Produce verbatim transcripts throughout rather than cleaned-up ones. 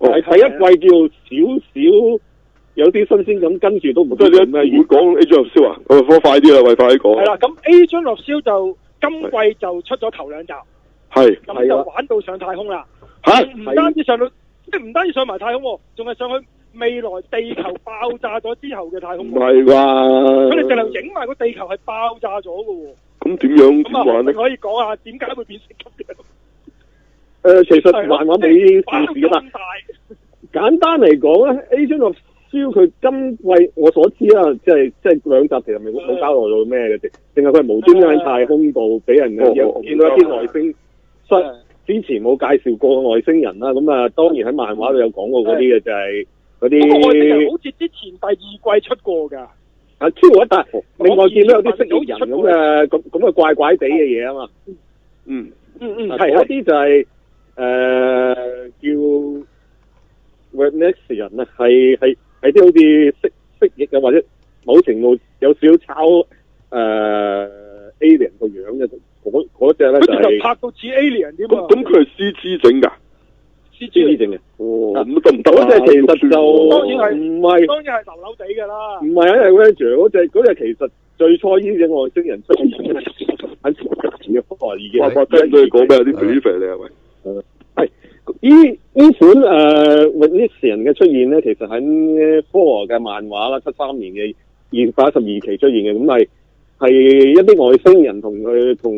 係第一季叫少少有啲新鮮感，跟住都唔知咩。 會講 Agent of S H I E L D 啊，我我快啲啦，喂，快啲講。 係啦，咁 Agent of S H I E L D 就今季就出咗頭兩集， 係咁就玩到上太空啦。 嚇！ 唔單止上到，即係唔單止上埋太空喎，仲係上去未來地球爆炸咗之後嘅太空。 唔係啩？ 佢哋淨係影埋個地球係爆炸咗嘅喎。 咁點樣點玩咧？ 咁啊，可以講下點解會變成咁樣？ 誒，其實漫畫未故事噶嘛。簡單嚟講咧 ，Agent of S H I E L D 佢今季我所知啦，即係即係兩集其實未冇交代到咩嘅啫，淨係佢係無端端喺太空度俾人嘅見到一啲外星失。之前冇介紹過外星人啦，咁啊當然喺漫畫度有講過嗰啲嘅就係嗰啲。外星人好似之前第二季出過㗎。啊，超過一但另外見到有啲蜥蜴人咁嘅咁咁嘅怪怪地嘅嘢啊嘛。 嗯嗯嗯， 係嗰啲就係誒叫 Rednexian 啊，係係係啲好似蜥蜥蜴啊，或者某程度有少少抄誒 alien 個樣嘅。嗰嗰隻咧就係、是、 拍到似 alien 啲嘛。 咁佢係 C G 整㗎 ，C G 整嘅。哦， 咁得唔得啊？ 嗰隻其實就當然係唔係， 當然係流流地㗎啦。唔係啊，係 Ranger 嗰隻嗰隻其實最初呢隻外星人出現喺前嘅科學已經。 哇！我聽到你講咩有啲肥肥你係咪？ 係呢呢款誒 Rednexian 嘅出現咧，其實喺科學嘅漫畫啦，七三年嘅二百一十二期出現嘅，咁係。係一啲外星人同佢同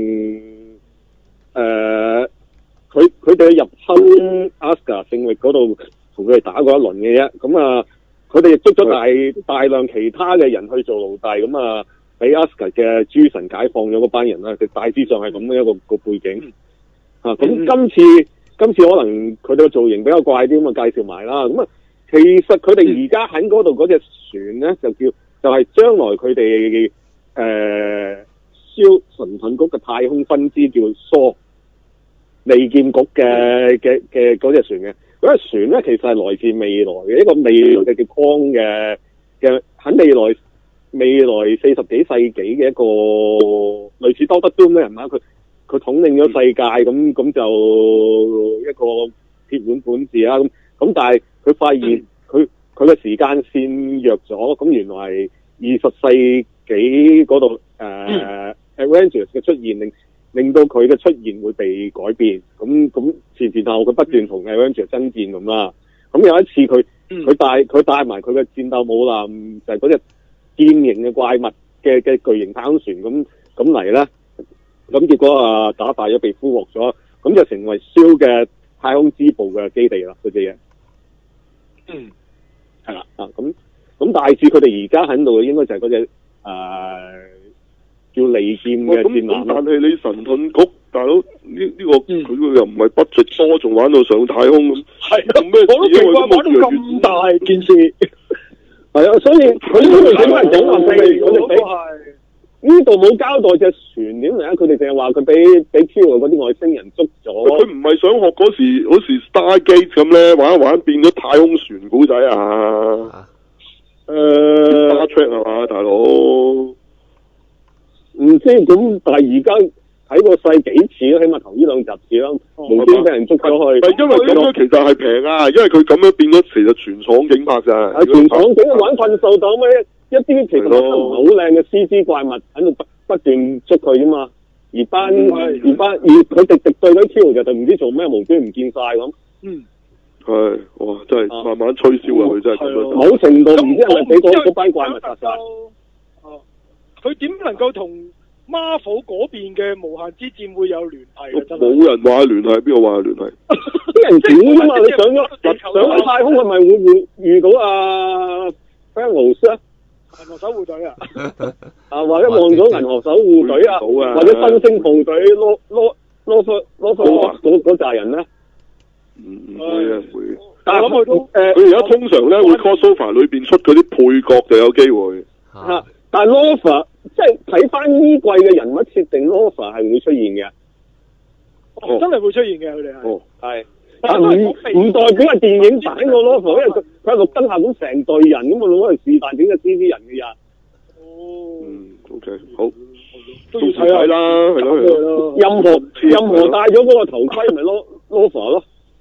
誒，佢佢哋入侵 Asgard 聖域嗰度，同佢哋打過一輪嘅啫。咁啊，佢哋捉咗大大量其他嘅人去做奴隸，咁啊，俾 Asgard 嘅諸神解放咗嗰班人啦。佢大致上係咁嘅一個個背景。啊，咁今次今次可能佢哋嘅造型比較怪啲，咁啊介紹埋啦。咁啊，其實佢哋而家喺嗰度嗰隻船咧，就叫就係將來佢哋。誒，燒神盾局嘅太空分支叫蘇利劍局嘅嘅嘅嗰隻船嘅，嗰隻船咧其實係來自未來嘅一個未來嘅叫光嘅嘅喺未來未來四十幾世紀嘅一個類似多德多咩人啦，佢佢統領咗世界咁咁就一個鐵腕管治啦，咁咁但係佢發現佢佢嘅時間線弱咗，咁原來係二十世幾嗰度誒 Avengers 嘅出現，令令到佢嘅出現會被改變。咁咁前前後後佢不斷同 Avengers 爭戰咁啦。咁有一次佢佢帶佢帶埋佢嘅戰鬥母艦，就係嗰隻劍形嘅怪物嘅嘅巨型太空船咁咁嚟咧。咁結果啊打敗咗，被俘獲咗，咁就成為 S H I E L D 嘅太空支部嘅基地啦。嗰隻嘢，嗯，係啦啊咁咁大致佢哋而家喺度嘅應該就係嗰隻。誒、呃，叫利劍嘅戰艦， 但係你神盾局大佬呢呢個佢、嗯、又唔係 budget 多，仲玩到上太空咁，係咩？我都奇怪玩到咁大件事， 係啊，所以佢呢度點解講話俾我哋俾呢度冇交代隻船點嚟啊？佢哋淨係話佢俾俾 Q 嗰啲外星人捉咗。 佢唔係想學嗰時嗰時 Stargate 咁咧，玩一玩變咗太空船古仔啊！誒，打 check 係嘛，大佬？唔知咁，但係而家睇個勢幾次咯，起碼頭呢兩集次啦，無端俾人捉咗去。 係因為咁樣其實係平啊，因為佢咁樣變咗，其實全廠景拍咋。 係全廠景玩困獸鬥咩？一啲其實唔係好靚嘅 C G 怪物喺度不不斷捉佢啫嘛，而班、嗯、而班而佢哋敵對嗰啲 Q 就唔知做咩，無端唔見晒咁。嗯。係， 哇！真係慢慢吹簫啊！佢真係咁樣。 某程度唔知係咪俾嗰嗰班怪物殺晒？ 哦，佢點能夠同 Marvel 嗰邊嘅無限之戰會有聯繫？ 冇人話聯繫，邊個話聯繫？ 啲人點啫嘛？你上咗上咗太空係咪會會遇到啊 Thanos 啊？銀河守護隊啊？啊，或者望到銀河守護隊啊？或者新星部隊攞攞攞攞攞攞嗰嗰扎人咧？ 唔唔會啊會， 但係我諗佢都誒， 佢而家通常咧會 crossover 裏邊出嗰啲配角就有機會。 吓、啊，但係 Nova 即係睇翻呢季嘅人物設定 ，Nova 係會出現嘅。哦，真係會出現嘅，佢哋係。哦，係。但係唔唔代表係電影版個 Nova，因為佢佢係綠燈下咁成隊人咁啊，攞嚟是但整嘅 C G 人嘅人。哦。嗯 ，OK， 好。都要睇啦，係咯係咯。任何任何戴咗嗰個頭盔，咪 Nova 咯。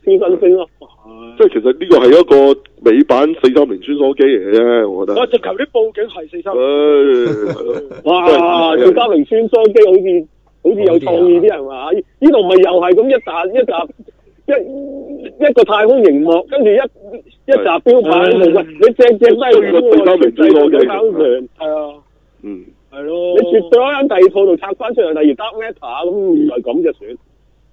超新星咯。 即係其實呢個係一個美版四三零穿梭機嚟嘅啫，我覺得。 我直頭啲報警係四三零。 唉， 哇！四三零穿梭機好似好似有創意啲係嘛？呢度咪又係咁一集一集一一個太空熒幕，跟住一一集標牌喺度嘅，你隻隻都係咁四三零穿梭機。 係啊。 嗯。 係咯。 你絕對喺第二套度拆翻出嚟，例如 Dark Matter 咁，原來咁就算。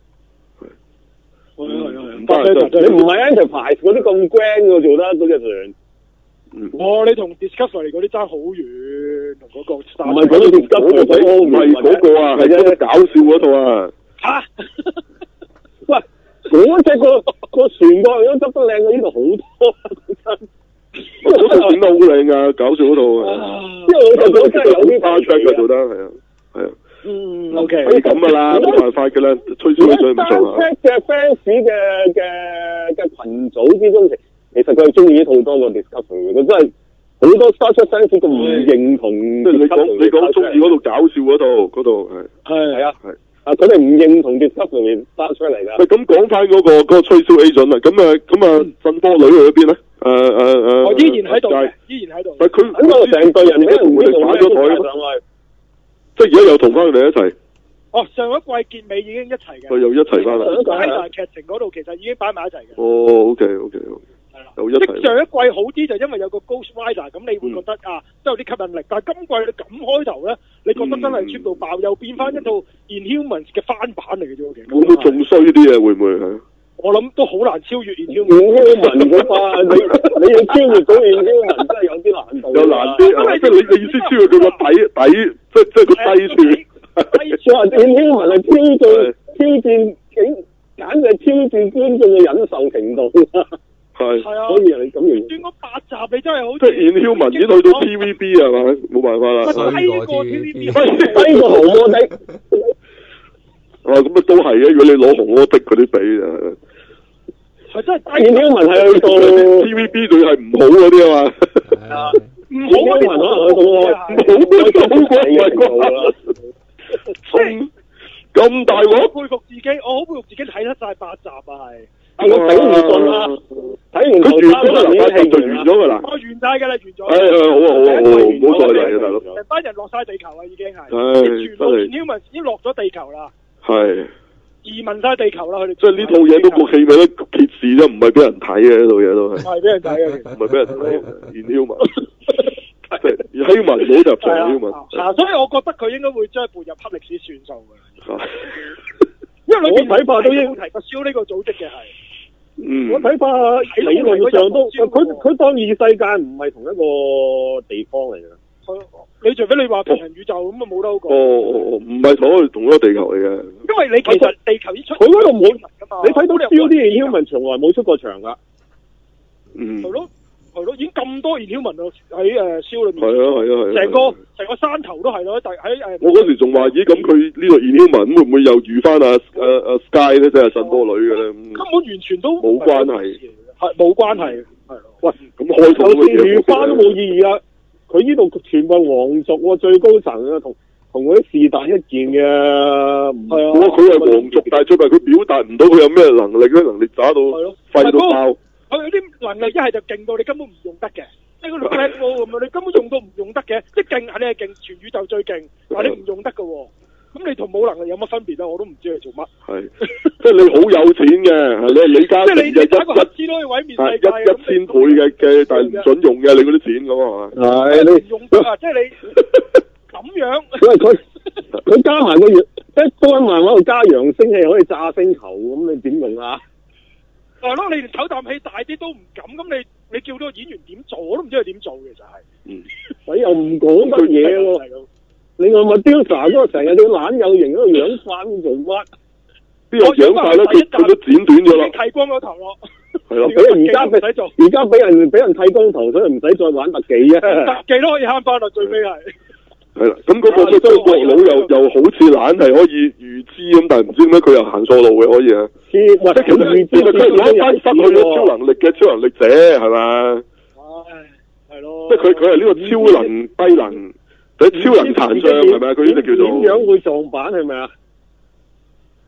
係啊係啊唔得， 你唔係 Enterprise 嗰啲咁 grand 嘅做得嗰隻船。 嗯。 哦，你同 Discovery 嗰啲爭好遠，同嗰個。 唔係嗰個 Discovery，嗰個唔係嗰個啊，係嗰個搞笑嗰套啊。 嚇！ 喂，嗰隻個個船個樣執得靚過呢度好多，講真。 嗰套整得好靚㗎，搞笑嗰套啊。 因為我就覺得真係有啲花槍嘅做得係啊，係啊。 嗯 ，OK。 係咁㗎啦，冇辦法㗎啦，吹水吹唔做啊。 嘅 fans 嘅嘅嘅群組之中，其實佢係中意呢套多過 Discovery，佢真係好多 Star Trek fans 佢唔認同。即係你講你講中意嗰套搞笑嗰套嗰套係。係係啊係。啊！佢哋唔認同 Discovery 翻出嚟㗎。喂，咁講翻嗰個嗰個吹簫 agent 啦，咁啊咁啊，震波女去咗邊咧？誒誒誒， 我依然喺度，依然喺度。 但佢咁我成隊人俾人會哋擺咗台上去，即係而家又同翻佢哋一齊。 哦，上一季結尾已經一齊嘅。 佢又一齊翻啦。 喺大劇情嗰度其實已經擺埋一齊嘅。 哦 ，OK OK OK。係啦。又一齊。 即上一季好啲就因為有個 Ghost Rider，咁你會覺得啊，都有啲吸引力。但係今季你咁開頭咧，你覺得真係 cheap 到爆，又變翻一套 Inhumans 嘅翻版嚟嘅啫喎，其實。 會唔會仲衰啲啊？會唔會係？ 我諗都好難超越 Inhumans。 Inhumans 嗰班，你你要超越到 Inhumans 真係有啲難度。 有難啲，即係你你意思超越佢個底底，即係即係個低處。 低處啊 Inhumans 係挑戰挑戰，簡直係挑戰觀眾嘅忍受程度。係。係啊。所以你咁樣。轉嗰八集你真係好。 即係 Inhumans 已經去到 T V B 係嘛？冇辦法啦。 低過 T V B。 低過紅魔的。 啊，咁啊都係嘅，如果你攞紅魔的嗰啲比啊。 係真係低。 Inhumans係去到 T V B 仲係唔好嗰啲啊嘛。 係啊。唔好嗰啲可能去到唔好嗰啲係。咁大鑊！ 我佩服自己，我好佩服自己睇得晒八集啊，係。 我頂唔順啦，睇完頭三集已經係就完咗㗎啦。 我完晒㗎啦，完咗。 誒誒，好啊好啊好啊，唔好再嚟啊，大佬。 成班人落晒地球啦，已經係。 係。 全部 Inhumans 已經落咗地球啦。 係。 移民晒地球啦，佢哋。 即係呢套嘢都個戲名都揭示啫，唔係俾人睇嘅呢套嘢都係。 唔係俾人睇嘅， 唔係俾人睇。Inhumans。即係希文冇就做希文。 嗱，所以我覺得佢應該會將撥入黑歷史算數嘅。 因為我睇法都應提過燒呢個組織嘅係。 嗯。 我睇法理論上都，佢佢當異世界唔係同一個地方嚟嘅。 你除非你話平行宇宙咁啊，冇得好講。 哦哦唔係同一同一個地球嚟嘅。 因為你其實地球已出。 佢嗰度冇，你睇到燒啲嘢，Inhumans從來冇出過場㗎。 嗯。 係咯。係咯，已經咁多 Inhumans喺誒燒裏面。 係啊係啊係。 成個成個山頭都係咯，喺誒。 我嗰時仲話咦，咁佢呢個 Inhumans會唔會又遇翻阿阿阿 Sky 咧，即係神波女嘅咧？根本完全都冇關係， 係冇關係。係喂， 咁開頭就算遇翻都冇意義啊！佢呢度全部皇族喎，最高層啊，同同嗰啲是但一件嘅。係啊。 佢係皇族，但係最弊佢表達唔到佢有咩能力咧，能力渣到廢到爆。 佢有啲能力一係就勁到你根本唔用得嘅，即係嗰度 black hole 咁啊！你根本用都唔用得嘅，即係勁係你係勁，全宇宙最勁，但係你唔用得嘅喎。咁你同冇能力有乜分別啊？我都唔知佢做乜。係， 即係你好有錢嘅，你係李嘉誠嘅一打個核子都可以毀滅世界。 一一千倍嘅嘅，但係唔準用嘅，你嗰啲錢咁啊嘛。 係你唔用得啊！即係你咁樣。 因為佢佢加埋個月，即係多一萬喺度加揚聲器可以炸星球，咁你點用啊？ 係咯，你連唞啖氣大啲都唔敢，咁你你叫到個演員點做，我都唔知佢點做嘅，其實係。 嗯。 你又唔講乜嘢喎？另外麥雕沙嗰個成日都懶有型，嗰個養翻做乜？ 邊個養晒咧？佢佢都剪短咗啦。 剃光個頭咯。 係咯。 俾人而家唔使做，而家俾人俾人剃光頭，所以唔使再玩特技啊！ 特技都可以慳翻啦，最尾係。 係啦，咁嗰個嘅中國佬又又好似懶係可以預知咁，但係唔知點解佢又行錯路嘅可以啊？即係其實其實佢係攞翻失去咗超能力嘅超能力者係嘛？ 唉，係咯。 即係佢佢係呢個超能低能，或者超能殘障係咪啊？佢呢啲叫做。 點樣會撞板係咪啊？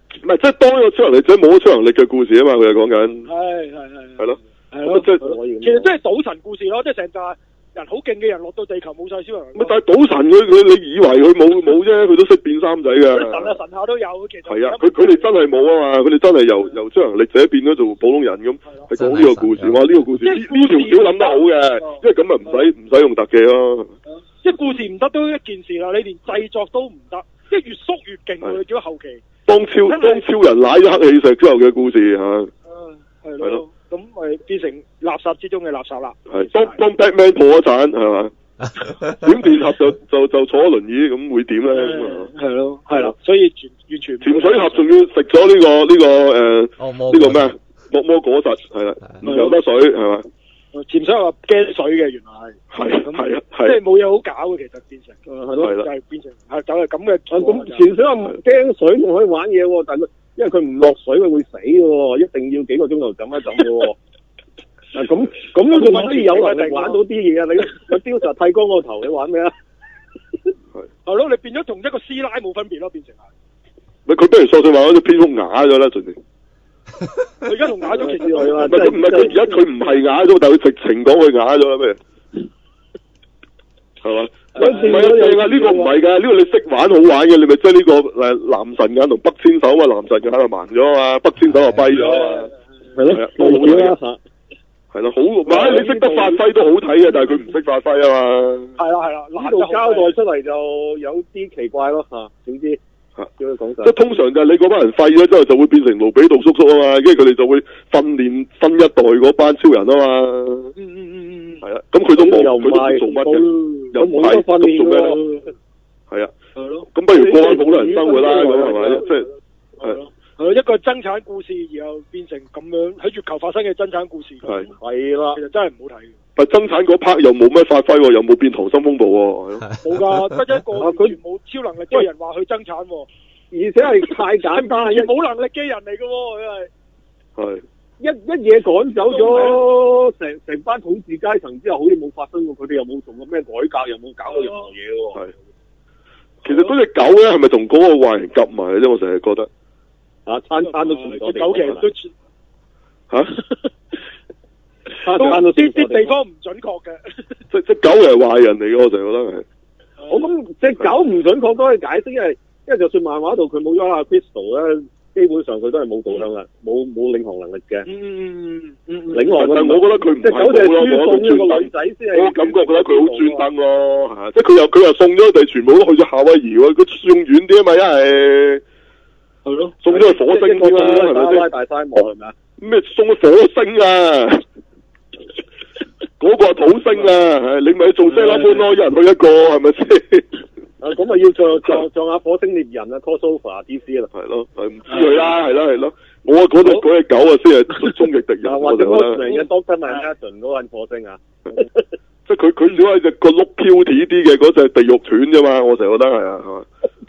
唔係即係當一個超能力者冇咗超能力嘅故事啊嘛，佢係講緊。 係係係。 係咯。 係咯。 即係其實真係賭神故事咯，即係成紮人好勁嘅人落到地球冇晒超能力。 咪但係賭神佢佢你以為佢冇冇啫，佢都識變衫仔㗎。 神啊神下都有，其實。 係啊，佢佢哋真係冇啊嘛，佢哋真係由由超能力者變咗做普通人咁，係講呢個故事。哇，呢個故事呢呢條橋諗得好嘅，因為咁咪唔使唔使用特技咯。 即係故事唔得都一件事啦，你連製作都唔得，即係越縮越勁喎，你叫後期。當超當超人舐咗黑氣石之後嘅故事嚇。 嗯，係咯。咁咪變成垃圾之中嘅垃圾啦。係， 當當 Batman 破咗產係嘛？點電俠就就就坐輪椅咁會點咧？ 係咯，係啦，所以完完全潛水俠仲要食咗呢個呢個誒呢個咩啊？惡魔果實係啦，唔游得水係嘛？ 潛水俠驚水嘅原來係。係咁係啊，即係冇嘢好搞嘅，其實變成係咯，就係變成係就係咁嘅。 咁潛水俠驚水仲可以玩嘢喎，但係因為佢唔落水佢會死嘅喎，一定要幾個鐘頭浸一浸嘅喎。啊咁咁都仲可以有能力玩到啲嘢啊！你個雕塑剃光個頭，你玩咩啊？ 係係咯，你變咗同一個師奶冇分別咯，變成係。 咪佢不如索性話嗰隻蝙蝠啞咗啦，盡力。 佢而家同啞咗其實係嘛？ 唔係佢唔係佢而家佢唔係啞咗，但係佢直情講佢啞咗啦咩？係嘛？唔係啊，正啊！呢個唔係㗎，呢個你識玩好玩嘅，你咪即係呢個誒男神眼同北千手啊，男神眼就盲咗啊嘛，北千手就跛咗啊嘛。係咯， 冇好睇啊！ 係咯，好唔係你識得發揮都好睇嘅，但係佢唔識發揮啊嘛。係啦係啦， 呢度交代出嚟就有啲奇怪咯嚇，總之嚇叫佢講曬。 即係通常就係你嗰班人廢咗之後，就會變成盧比杜叔叔啊嘛，跟住佢哋就會訓練新一代嗰班超人啊嘛。 嗯嗯嗯嗯。係啊，咁佢都冇， 又唔係做乜嘅，又唔係訓練做咩咯？係啊。 係咯。 咁不如過翻普通人生活啦，咁係咪？即係係。 係一個爭產故事，然後變成咁樣喺月球發生嘅爭產故事。 係係啦， 其實真係唔好睇。 但係爭產嗰 part 又冇乜發揮喎，又冇變溏心風暴喎。 冇㗎，得一個佢冇超能力嘅人話佢爭產喎， 而且係太簡單， 冇能力嘅人嚟㗎喎，佢係。 係。 一一嘢趕走咗成成班統治階層之後，好似冇發生過，佢哋又冇做過咩改革，又冇搞過任何嘢喎。係。其實嗰隻狗咧，係咪同嗰個壞人夾埋嘅啫？我成日覺得。啊，餐餐都全咗地， 狗其實都嚇， 都啲啲地方唔準確嘅。 即即狗係壞人嚟嘅，我成日覺得係。 我咁隻狗唔準確都可以解釋，因為因為就算漫畫度佢冇咗阿 Crystal 咧，基本上佢都係冇導向嘅，冇冇領航能力嘅。 嗯嗯嗯領航，但係我覺得佢唔係冇咯，我都專登。我感覺覺得佢好專登咯，嚇！即係佢又佢又送咗佢哋全部都去咗夏威夷喎，佢送遠啲啊嘛，一係。係咯，送咗去火星添啦，係咪先？ 大沙漠係咪啊？ 咩送去火星啊？嗰個係土星啊！你咪做西拉般咯，一人去一個，係咪先？ 啊，咁啊要撞撞撞下火星獵人啊 ，crossover D C 啦， 係咯，係唔知佢啦，係咯係咯。我嗰隻嗰隻狗啊，先係終極敵人。或者我成日 Doctor Manhattan 嗰個火星啊，即係佢佢只係隻個碌飄啲啲嘅嗰隻地獄犬啫嘛，我成日覺得係啊，係嘛。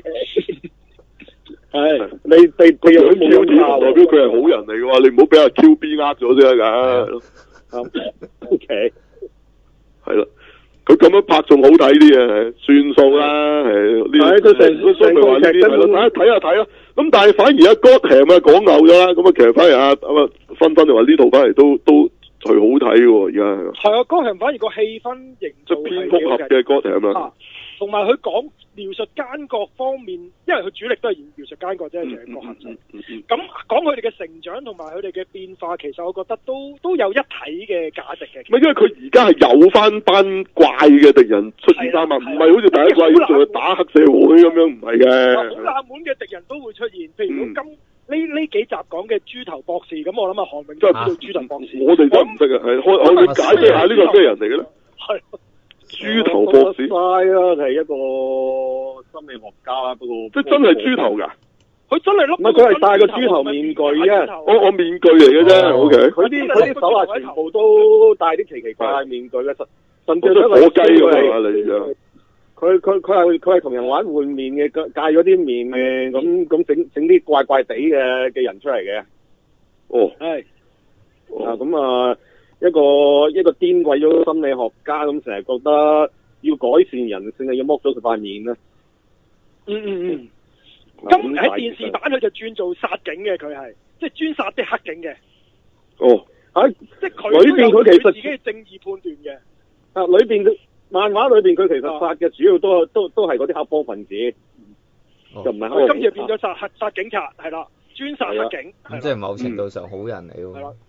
係，你地地獄犬冇用， 代表佢係好人嚟嘅話，你唔好俾阿 Q B 呃咗先得㗎。 O K， 係咯，佢咁樣拍仲好睇啲啊，算數啦，係呢啲。佢成成個劇係咯，睇睇下睇啦。咁但係反而阿 Gotham 啊講牛咗啦，咁啊其實反而阿咁啊分分就話呢套反而都都最好睇嘅喎，而家係。係啊 ，Gotham反而個氣氛營造係蝙蝠俠嘅 Gotham啊。 同埋佢講描述奸角方面，因為佢主力都係描述奸角啫，就係個核心。咁講佢哋嘅成長同埋佢哋嘅變化，其實我覺得都都有一體嘅價值嘅。 唔係因為佢而家係有翻班怪嘅敵人出現翻嘛，唔係好似第一季咁仲係打黑社會咁樣，唔係嘅。 好冷門嘅敵人都會出現，譬如今呢呢幾集講嘅豬頭博士，咁我諗啊韓永真係知道豬頭博士。 我哋真係唔識啊，係開我哋解釋下呢個係咩人嚟嘅咧？ 係。 豬頭博士， 係啊，係一個心理學家啦，不過即係真係豬頭㗎， 佢真係碌， 唔係佢係戴個豬頭面具啫， 我我面具嚟嘅啫，O K， 佢啲佢啲手下全部都戴啲奇奇怪怪面具嘅，甚甚至一個火雞㗎嘛，你啊， 佢佢佢係佢係同人玩換面嘅，戒咗啲面嘅，咁咁整整啲怪怪地嘅嘅人出嚟嘅， 哦， 係， 啊咁啊。一個一個癲鬼咗心理學家咁，成日覺得要改善人性，係要剝咗佢塊面啦。 嗯嗯嗯。 咁喺電視版佢就轉做殺警嘅，佢係即係專殺啲黑警嘅。 哦， 喺即係佢裏邊佢其實自己嘅正義判斷嘅。 啊，裏邊漫畫裏邊佢其實殺嘅主要都都都係嗰啲黑幫分子， 哦、 就唔係黑。 佢今次變咗殺黑殺警察，係啦，專殺黑警。 咁即係某程度上好人嚟喎。 係啦。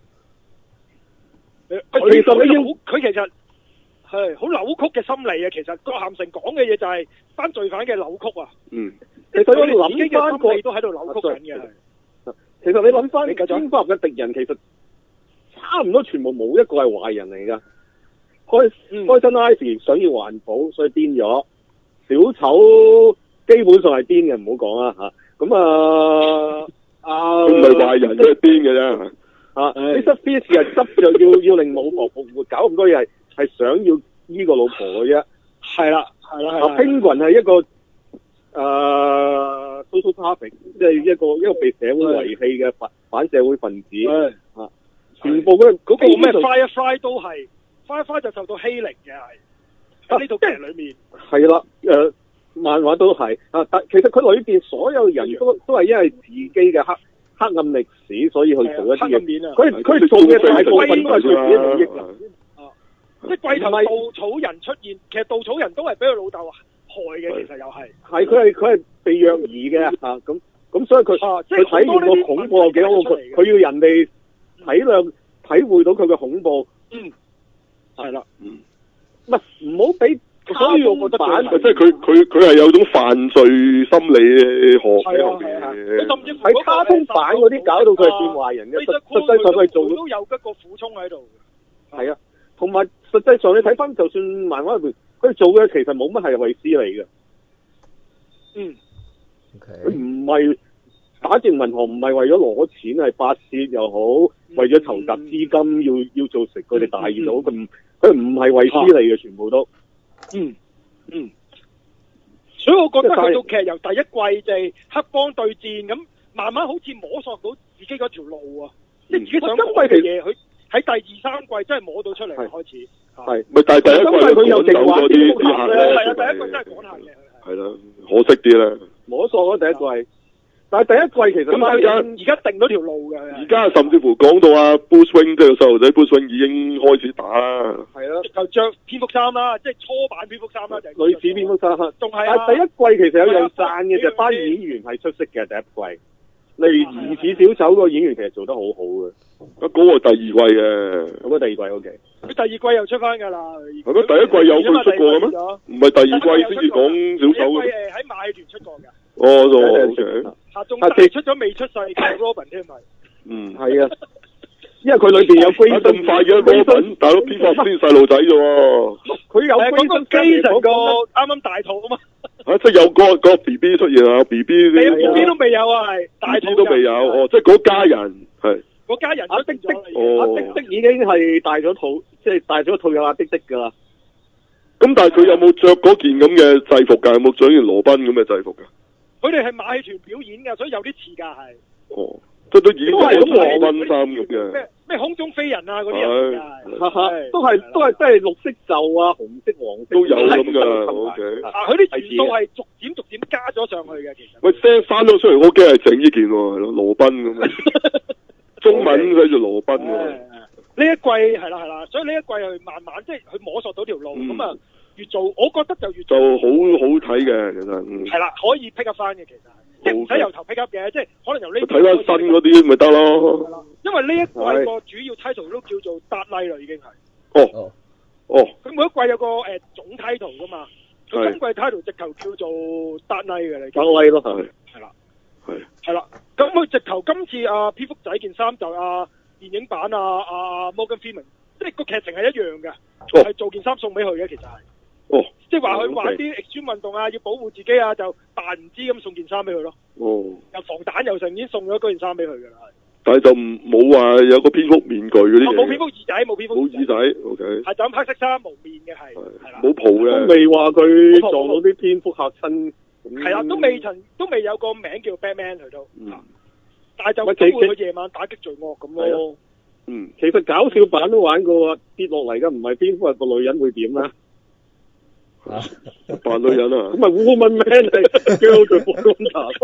佢其實你要佢其實係好扭曲嘅心理啊！其實葛咸城講嘅嘢就係班罪犯嘅扭曲啊。 嗯。 其實我諗翻個心理都喺度扭曲緊嘅。 其實你諗翻蝙蝠俠嘅敵人，其實差唔多全部冇一個係壞人嚟㗎。開開真 Ivy 想要環保，所以癲咗。小丑基本上係癲嘅，唔好講啦嚇。咁啊啊， 唔係壞人，都係癲嘅啫。 啊 Mister Freeze 係執着要要令老婆復活，搞咁多嘢係係想要依個老婆嘅啫。 係啦，係啦，係啦。 Penguin係一個誒 social topic，即係一個一個被社會遺棄嘅反反社會分子。啊，全部嗰嗰個咩 Firefly 都係 Firefly 就受到欺凌嘅係喺呢套劇裏面。 係啦，誒漫畫都係啊，但其實佢裏邊所有人都都係因為自己嘅黑黑暗歷史，所以去做一啲嘢。佢佢做嘅大部分都係佢自己利益㗎。 即係貴頭稻草人出現，其實稻草人都係俾佢老豆害嘅，其實又係。 係佢係佢係被虐兒嘅嚇，咁咁所以佢佢體驗個恐怖有幾好，佢佢要人哋體諒體會到佢嘅恐怖。 嗯，係啦， 嗯， 唔係唔好俾。所以我覺得版即係佢佢佢係有種犯罪心理學嘅後邊嘅。 甚至喺卡通版嗰啲搞到佢係變壞人嘅，實實際上佢係做都有一個苦衷喺度。 係啊，同埋實際上你睇翻，就算漫畫入邊，佢做嘅其實冇乜係為私利嘅。 嗯， 佢唔係打正民航，唔係為咗攞錢，係發泄又好，為咗籌集資金，要要做成佢哋大熱佬，佢唔佢唔係為私利嘅，全部都。 嗯嗯，所以我覺得佢套劇由第一季就係黑幫對戰咁，慢慢好似摸索到自己嗰條路啊，即係自己想講嘅嘢，佢喺第二三季真係摸到出嚟開始。 係， 咪但係第一季佢有正話啲啲客咧， 係啊，第一季真係講客嘅。 係啦，可惜啲啦。 摸索咗第一季。但係第一季其實咁而家而家定咗條路嘅。 而家甚至乎講到啊 Bruce Wayne 即係細路仔 Bruce Wayne 已經開始打啦。 係咯， 就着蝙蝠衫啦，即係初版蝙蝠衫啦，就類似蝙蝠衫。 仲係啊！第一季其實有樣讚嘅就係班演員係出色嘅第一季。例如疑似小丑個演員其實做得好好嘅。 啊，嗰個第二季嘅。 咁啊，第二季 OK。 佢第二季又出翻㗎啦。 係咩？第一季有佢出過嘅咩？唔係第二季先至講小丑嘅。 第一季誒喺馬戲團出過㗎。 哦，就 OK。 嚇，仲係出咗未出世嘅 Robin 添咪？ 嗯， 係啊，因為佢裏邊有飛咁快嘅 Robin，大佬蝙蝠先細路仔啫喎。 佢有講個基神個啱啱大肚啊嘛。 啊，即係有個個 B B 出現啊 ，B B 啲 B B 都未有啊，係大肚都未有，哦，即係嗰家人係。 嗰家人阿滴滴， 阿滴滴已經係戴咗套，即係戴咗套有阿滴滴㗎啦。 咁但係佢有冇着嗰件咁嘅制服㗎？有冇着件羅賓咁嘅制服㗎？ 佢哋係馬戲團表演㗎，所以有啲似㗎係。 哦，即係都已經係咁羅賓衫咁嘅。 咩咩空中飛人啊嗰啲人㗎， 都係都係即係綠色袖啊、紅色、黃色都有咁㗎。O K。 啊，佢啲元素係逐漸逐漸加咗上去嘅，其實。 喂 ，send 翻咗出嚟，我驚係整呢件喎，係咯，羅賓咁。中文寫住羅賓喎。呢一季係啦係啦，所以呢一季係慢慢即係佢摸索到條路，咁啊越做，我覺得就越就好好睇嘅，其實。係啦，可以 pick up 翻嘅，其實即係唔使由頭 pick up 嘅，即係可能由呢。 睇翻新嗰啲咪得咯。 因為呢一季個主要 title 都叫做 Dark Knight 啦，已經係。 哦。哦。 佢每一季有個誒總 title 噶嘛，佢今季 title 直頭叫做 Dark Knight 嘅，你。 Dark Knight 咯，係。 係啦。 係。 係啦，咁佢直頭今次阿蝙蝠仔件衫就阿電影版啊阿 Morgan Freeman，即係個劇情係一樣嘅，係做件衫送俾佢嘅，其實係。 哦。 即係話佢玩啲 extreme 運動啊，要保護自己啊，就扮唔知咁送件衫俾佢咯。 哦。 又防彈又成，已經送咗嗰件衫俾佢㗎啦。 但係就冇話有個蝙蝠面具嗰啲嘢。 冇蝙蝠耳仔，冇蝙蝠。 冇耳仔 ，OK。 係就咁黑色衫，無面嘅係。係啦。 冇蒲嘅。 都未話佢撞到啲蝙蝠嚇親。 係啦，都未曾，都未有個名叫 Batman 佢都。 嗯。 但係就保護佢夜晚打擊罪惡咁咯。 嗯，其實搞笑版都玩過，跌落嚟嘅唔係蝙蝠係個女人會點咧？ 扮女人啊？ 咁咪 Woman Man 嚟，叫做 Wonder。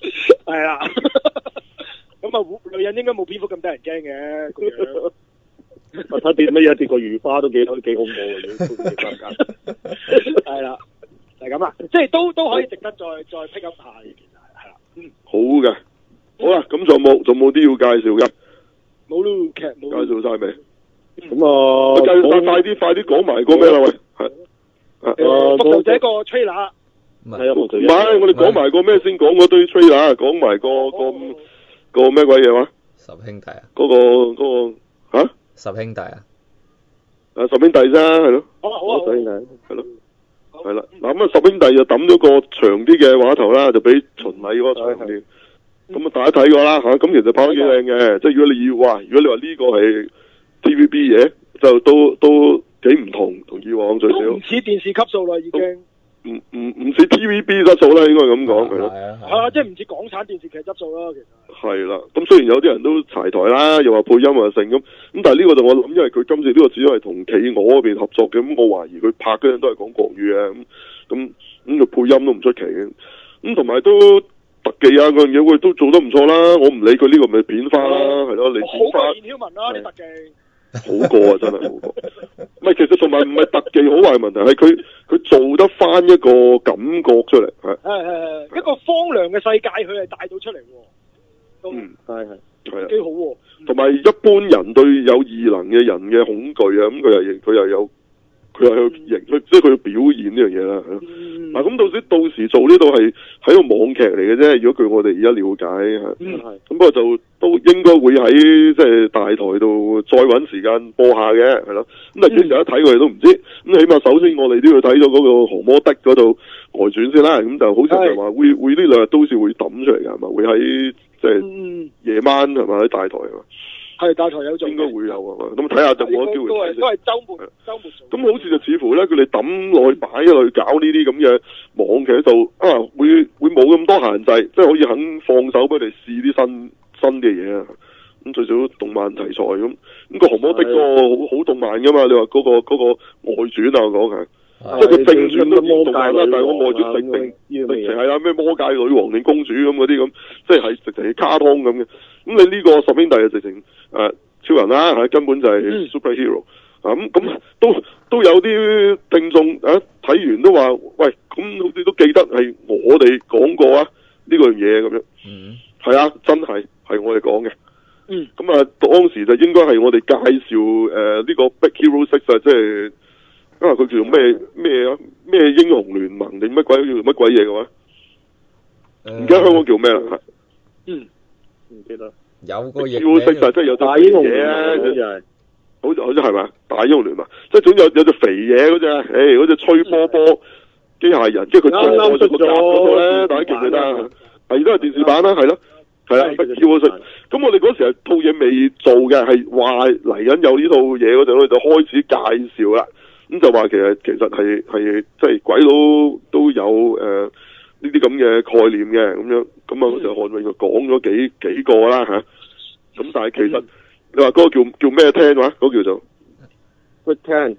係啦。咁啊，女人應該冇蝙蝠咁得人驚嘅咁樣。 我睇跌乜嘢跌個如花都幾都幾恐怖嘅，都幾尷尬。 係啦，就係咁啦，即係都都可以值得再再 pick up 下嘅，其實係啦。嗯。 好嘅，好啦，咁仲有冇仲冇啲要介紹嘅？ 冇咯，劇冇。 介紹晒未？ 咁啊， 介紹晒快啲，快啲講埋個咩啦？喂，係。 誒，復仇者個 trailer。 唔係啊，復仇者。 唔係，我哋講埋個咩先？講嗰堆 trailer，講埋個個個咩鬼嘢話？ 十兄弟啊？ 嗰個嗰個吓？ 十兄弟啊？ 啊，十兄弟啫，係咯。 好啊，好啊， 十兄弟。 係咯。係啦，嗱咁啊，十兄弟就抌咗個長啲嘅話頭啦，就比秦禮嗰個長啲。咁啊，大家睇過啦吓，咁其實拍得幾靚嘅，即係如果你要哇，如果你話呢個係 T V B 嘢，就都都幾唔同，同以往最少。 唔似電視級數啦，已經。 唔唔唔似 T V B 質素啦，應該咁講係咯。 係啊， 係啊，即係唔似港產電視劇質素啦，其實。 係啦，咁雖然有啲人都柴台啦，又話配音啊成咁，咁但係呢個就我諗，因為佢今次呢個只係同企鵝嗰邊合作嘅，咁我懷疑佢拍嗰陣都係講國語啊，咁咁咁個配音都唔出奇嘅，咁同埋都特技啊嗰樣嘢，喂都做得唔錯啦，我唔理佢呢個咪片花啦，係咯，你片花。 好過燕曉文啦啲特技。 好過啊，真係好過。唔係，其實同埋唔係特技好壞問題，係佢佢做得翻一個感覺出嚟，係。 係係係，一個荒涼嘅世界，佢係帶到出嚟喎。 嗯， 係係。 係啊。 幾好喎。 同埋一般人對有異能嘅人嘅恐懼啊，咁佢又佢又有佢又有型，即係佢要表現呢樣嘢啦。嗱，咁到時到時做呢度係喺個網劇嚟嘅啫。如果據我哋而家了解嚇， 嗯咁不過就都應該會喺即係大台度再揾時間播下嘅，係咯。咁但係幾時一睇我哋都唔知。咁起碼首先我哋都要睇咗嗰個《降魔的》嗰度外傳先啦。咁就好似就話會會呢兩日都好似會抌出嚟㗎，係嘛？會喺即係夜晚係咪喺大台啊？ 係大台有做， 應該會有啊嘛。咁睇下就冇乜機會睇先。 都係週末週末做。 咁好似就似乎咧，佢哋抌落去擺落去搞呢啲咁嘅網劇喺度啊，會會冇咁多限制，即係可以肯放手俾佢哋試啲新新嘅嘢啊。咁最少動漫題材咁，咁個《降魔的》個好好動漫噶嘛？你話嗰個嗰個外傳啊，我講係，即係佢正傳都變動漫啦，但係個外傳定定直情係啊咩魔界女王定公主咁嗰啲咁，即係係直情係卡通咁嘅。咁你呢個十兄弟就直情誒超人啦，係根本就係 superhero 啊，咁咁都都有啲聽眾啊睇完都話，喂，咁好似都記得係我哋講過啊呢個樣嘢咁樣。嗯，係啊，真係係我哋講嘅。嗯，咁啊當時就應該係我哋介紹誒呢個 Big Hero Six 啊，即係因為佢叫做咩咩啊咩英雄聯盟定乜鬼叫乜鬼嘢嘅話，而家香港叫咩啦？嗯。 唔記得， 有個英雄聯盟即係有大英雄嘢啊， 好似係， 好似好似係咪大英雄聯盟，即係總有有隻肥嘢嗰隻，誒嗰隻吹波波機械人，即係佢啱啱出咗嗰個咧，大家記唔記得啊？係都係電視版啦，係咯，係啦，不叫我食。咁我哋嗰時係套嘢未做嘅，係話嚟緊有呢套嘢嗰陣，我哋就開始介紹啦。咁就話其實其實係係即係鬼佬都有誒。呢啲咁嘅概念嘅咁樣，咁啊就韓永就講咗幾幾個啦嚇，咁但係其實、嗯、你話嗰個叫叫咩聽話？嗰、那個、叫做 Quick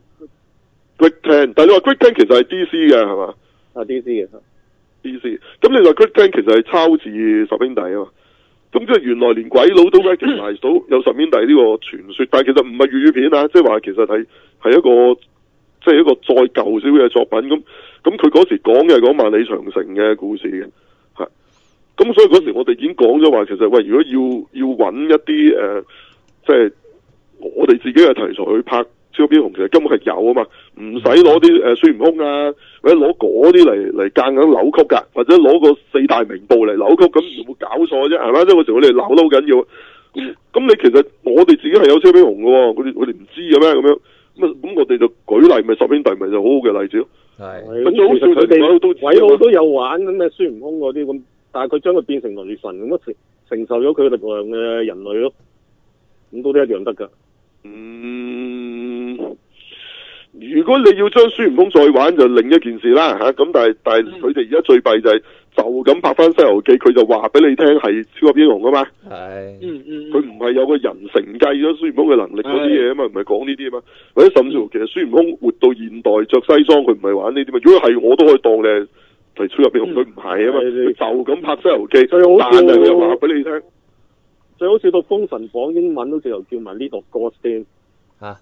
Ten，Quick Ten， 但係你話 Quick Ten 其實係 D C 嘅係嘛？ 啊 D C 嘅 D C，咁你話 Quick Ten 其實係抄自十兄弟啊嘛？咁即係原來連鬼佬都 recognize 到有十兄弟呢個傳說，但係其實唔係粵語片啊，即係話其實係係一個即係、就是、一個再舊少嘅作品咁。咁佢嗰時講嘅係講萬里長城嘅故事嘅，係，咁所以嗰時我哋已經講咗話，其實喂，如果要要揾一啲誒、呃，即係我哋自己嘅題材去拍超級英雄，其實根本係有啊嘛，唔使攞啲誒孫悟空啊，或者攞嗰啲嚟嚟夾硬扭曲㗎，或者攞個四大名捕嚟扭曲，咁有冇搞錯啫？係嘛？即係嗰時我哋鬧得好緊要，咁咁你其實我哋自己係有超級英雄嘅喎，佢哋佢哋唔知嘅咩咁樣？咁啊咁我哋就舉例咪十兄弟咪就好好嘅例子咯。係，咁其實佢哋鬼佬都有玩咁嘅孫悟空嗰啲咁，但係佢將佢變成雷神咁啊承承受咗佢力量嘅人類咯，咁都都一樣得噶。嗯，如果你要將孫悟空再玩就另一件事啦吓，咁但係但係佢哋而家最弊就係就咁拍翻《西遊記》，佢就話俾你聽係超級英雄啊嘛。係，嗯嗯，佢唔係有個人承繼咗孫悟空嘅能力嗰啲嘢啊嘛，唔係講呢啲啊嘛，或者甚至乎其實孫悟空活到現代着西裝，佢唔係玩呢啲嘛。如果係我都可以當你係超級英雄，佢唔係啊嘛， 係佢就咁拍《西遊記》， 最好笑但係佢又話俾你聽， 最好笑到《封神榜》英文都直頭叫埋呢度歌先嚇。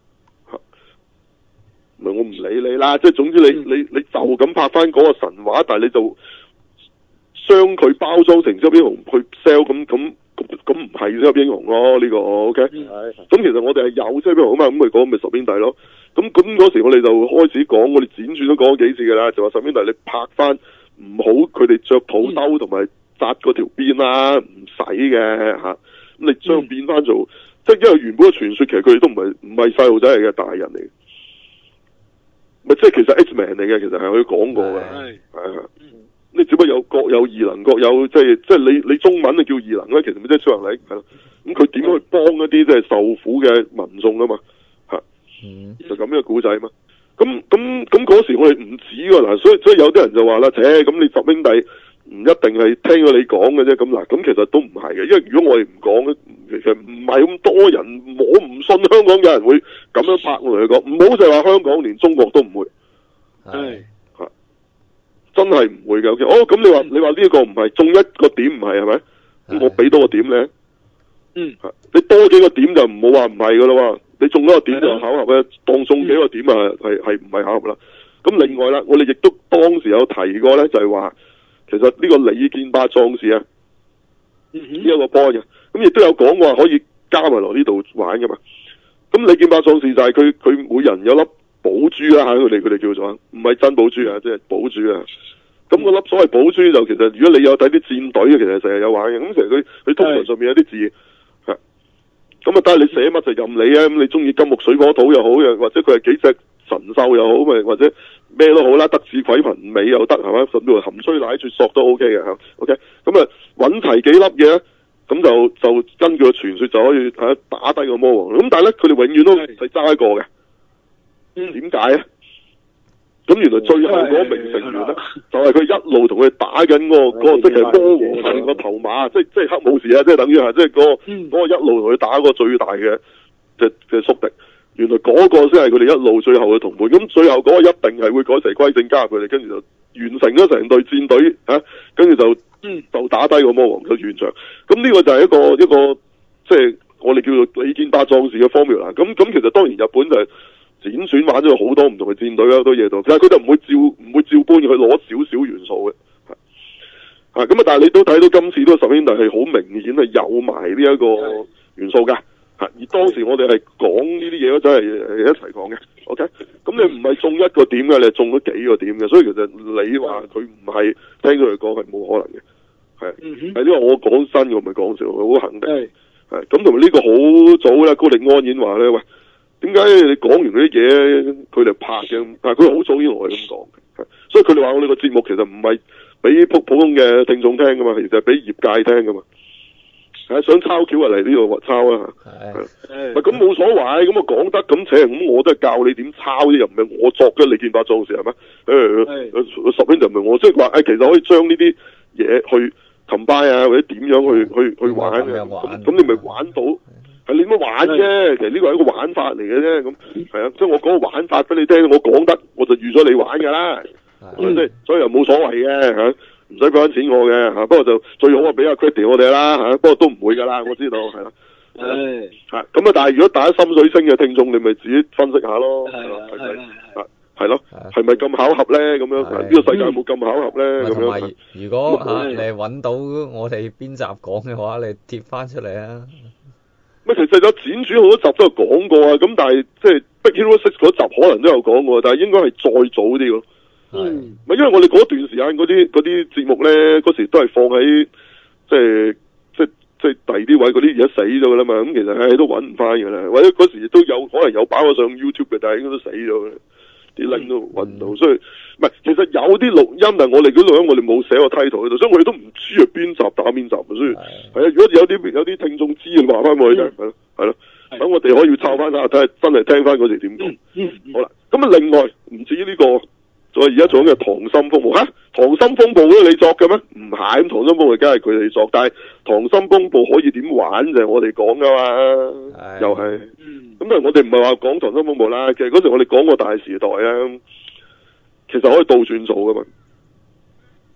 唔係我唔理你啦，即係總之你你你就咁拍翻嗰個神話，但係你就將佢包裝成超級英雄去 sell，咁咁咁唔係超級英雄咯呢個 OK。咁其實我哋係有超級英雄啊嘛，咁咪講咪十兄弟咯。咁咁嗰時我哋就開始講，我哋輾轉都講咗幾次㗎啦，就話十兄弟你拍翻唔好佢哋着肚兜同埋紮嗰條辮啦，唔使嘅嚇。咁你將變翻做，即係因為原本嘅傳說其實佢哋都唔係唔係細路仔嚟嘅，大人嚟嘅。咪即係其實 X-Men 嚟嘅，其實係佢講過嘅，係係。你只不過有各有異能，各有即係即係你你中文就叫異能咧，其實咪即係超能力係咯。咁佢點樣去幫一啲即係受苦嘅民眾啊嘛？嚇，就咁嘅古仔嘛。咁咁咁嗰時我哋唔止㗎嗱，所以所以有啲人就話啦，切咁你十兄弟唔一定係聽咗你講嘅啫。咁嗱，咁其實都唔係嘅，因為如果我哋唔講，其實唔係咁多人，我唔信香港有人會咁樣拍。我同你講，唔好就係話香港，連中國都唔會。 係嚇，真係唔會嘅。OK，哦，咁你話你話呢個唔係中一個點唔係係咪？咁我俾多個點你。 嗯。 你多幾個點就唔好話唔係㗎啦喎。你中咗個點就巧合咧，當中幾個點啊係係唔係巧合啦？咁另外啦，我哋亦都當時有提過咧，就係話其實呢個李建八壯士啊，呢一個波嘅，咁亦都有講過可以加埋落呢度玩㗎嘛。咁李建八壯士就係佢佢每人有粒寶珠啦嚇，佢哋佢哋叫做唔係真寶珠啊，即係寶珠啊。咁個粒所謂寶珠就其實如果你有睇啲戰隊嘅，其實成日有玩嘅。咁其實佢佢通常上面有啲字。咁啊，但係你寫乜就任你啊！咁你中意金木水火土又好，又或者佢係幾隻神獸又好，咪或者咩都好啦，德智鬼群美又得係嘛？甚至乎含吹奶絕索都 OK 嘅嚇。OK，咁啊揾齊幾粒嘢，咁就就根據個傳說就可以嚇打低個魔王。咁但係咧，佢哋永遠都係爭一個嘅。嗯，點解啊？咁原來最後嗰名成員咧，就係佢一路同佢打緊嗰個嗰個即係魔王係個頭馬，即係即係黑武士啊！即係等於係即係嗰個嗰個一路同佢打嗰個最大嘅嘅嘅宿敵。原來嗰個先係佢哋一路最後嘅同伴。咁最後嗰個一定係會改邪歸正加入佢哋，跟住就完成咗成隊戰隊嚇，跟住就就打低個魔王就完場。咁呢個就係一個一個即係我哋叫做李建八壯士嘅 formula。咁咁其實當然日本就係輾轉玩咗好多唔同嘅戰隊好多嘢度，但係佢就唔會照唔會照搬去攞少少元素嘅，係咁啊！但係你都睇到今次都十兄弟係好明顯係有埋呢一個元素㗎，係而當時我哋係講呢啲嘢嗰陣係一齊講嘅 ，OK？咁你唔係中一個點嘅，你係中咗幾個點嘅，所以其實你話佢唔係聽佢哋講係冇可能嘅，係係呢個我講真，我唔係講笑，我好肯定，係咁同埋呢個好早啦，高力安演話咧，喂。點解你講完嗰啲嘢，佢哋拍嘅？但係佢好早已經同我哋咁講，所以佢哋話我哋個節目其實唔係俾普普通嘅聽眾聽噶嘛，其實係俾業界聽噶嘛。係想抄橋嚟呢度抄啊，係，咁冇所謂，咁我講得咁請，咁我都係教你點抄啫，又唔係我作嘅。李建八壯士係咩？誒，十兄就唔係我，即係話誒，其實可以將呢啲嘢去 combine 啊，或者點樣去去去玩嘅，咁咁你咪玩到。係你點樣玩啫？其實呢個係一個玩法嚟嘅啫，咁係啊，即係我講個玩法俾你聽，我講得我就預咗你玩噶啦，所以即係所以又冇所謂嘅吓，唔使俾翻錢我嘅吓，不過就最好啊俾阿 credit 我哋啦吓，不過都唔會噶啦，我知道係啦，係吓咁啊，但係如果大家心水清嘅聽眾，你咪自己分析下咯，係咯，係咪啊？係咯，係咪咁巧合咧？咁樣呢個世界有冇咁巧合咧？咁樣如果吓你搵到我哋邊集講嘅話，你貼翻出嚟啊！ 乜其實有剪轉好多集都有講過啊，咁但係即係《Big Hero Six》嗰集可能都有講過，但係應該係再早啲咯。嗯，咪因為我哋嗰段時間嗰啲嗰啲節目咧，嗰時都係放喺即係即係即係第二啲位，嗰啲而家死咗噶啦嘛，咁其實係都揾唔翻噶啦，或者嗰時都有可能有擺咗上 YouTube 嘅，但係應該都死咗。啲 link 都揾唔到，所以唔係其實有啲錄音，但係我哋嗰錄音我哋冇寫個 title 喺度，所以我哋都唔知係邊集打邊集，所以係啊，如果有啲有啲聽眾知，你話翻我哋聽，係咯係咯，等我哋可以抄翻下睇下，真係聽翻嗰時點講。好啦，咁啊另外唔至於呢個，仲有而家做緊嘅《溏心風暴》嚇，《溏心風暴》都係你作嘅咩？唔係，咁《溏心風暴》梗係佢哋作，但係《溏心風暴》可以點玩就係我哋講噶嘛，又係。咁但係我哋唔係話講《溏心風暴》啦，其實嗰時我哋講過大時代啊，其實可以倒轉做噶嘛。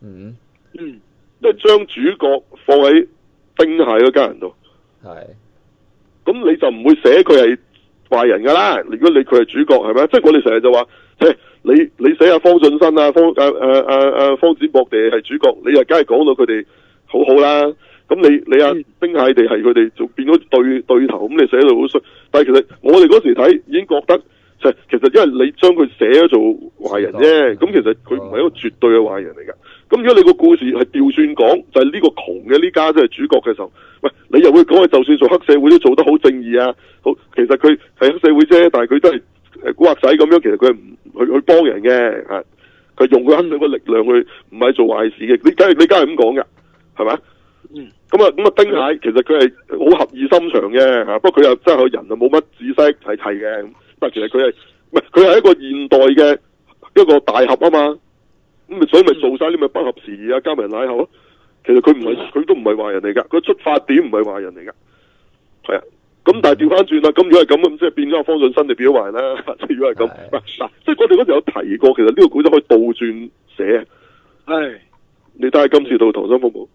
嗯嗯， 即係將主角放喺丁蟹嗰家人度。 係。 咁你就唔會寫佢係壞人㗎啦。如果你佢係主角係咪？即係我哋成日就話，即係你你寫下方進新啊、方誒誒誒誒方展博地係主角，你又梗係講到佢哋好好啦。咁你你阿、啊、丁蟹地係佢哋就變咗對對頭，咁你寫到好衰。但係其實我哋嗰時睇已經覺得，就係其實因為你將佢寫咗做壞人啫。咁其實佢唔係一個絕對嘅壞人嚟㗎。咁如果你個故事係調轉講，就係、是、呢個窮嘅呢家即係主角嘅時候，喂，你又會講佢就算做黑社會都做得好正義啊，好，其實佢係黑社會啫，但係佢都係誒古惑仔咁樣，其實佢係唔去去幫人嘅嚇，佢用佢黑社會力量去唔係做壞事嘅，你梗係你梗係咁講㗎，係咪？嗯。咁啊咁啊，丁蟹其實佢係好合意心腸嘅嚇，不過佢又真係個人啊冇乜知識係係嘅，但係其實佢係唔係佢係一個現代嘅一個大俠啊嘛。咁咪所以咪做晒啲咪不合時宜啊，加埋奶後咯。其實佢唔係，佢都唔係壞人嚟噶。佢出發點唔係壞人嚟噶。係啊。咁但係調翻轉啦。咁如果係咁，咁即係變咗方進新，就變咗壞人啦。如果係咁，嗱，即係我哋嗰時有提過，其實呢個古仔可以倒轉寫。係。你睇下今次到溏心風暴，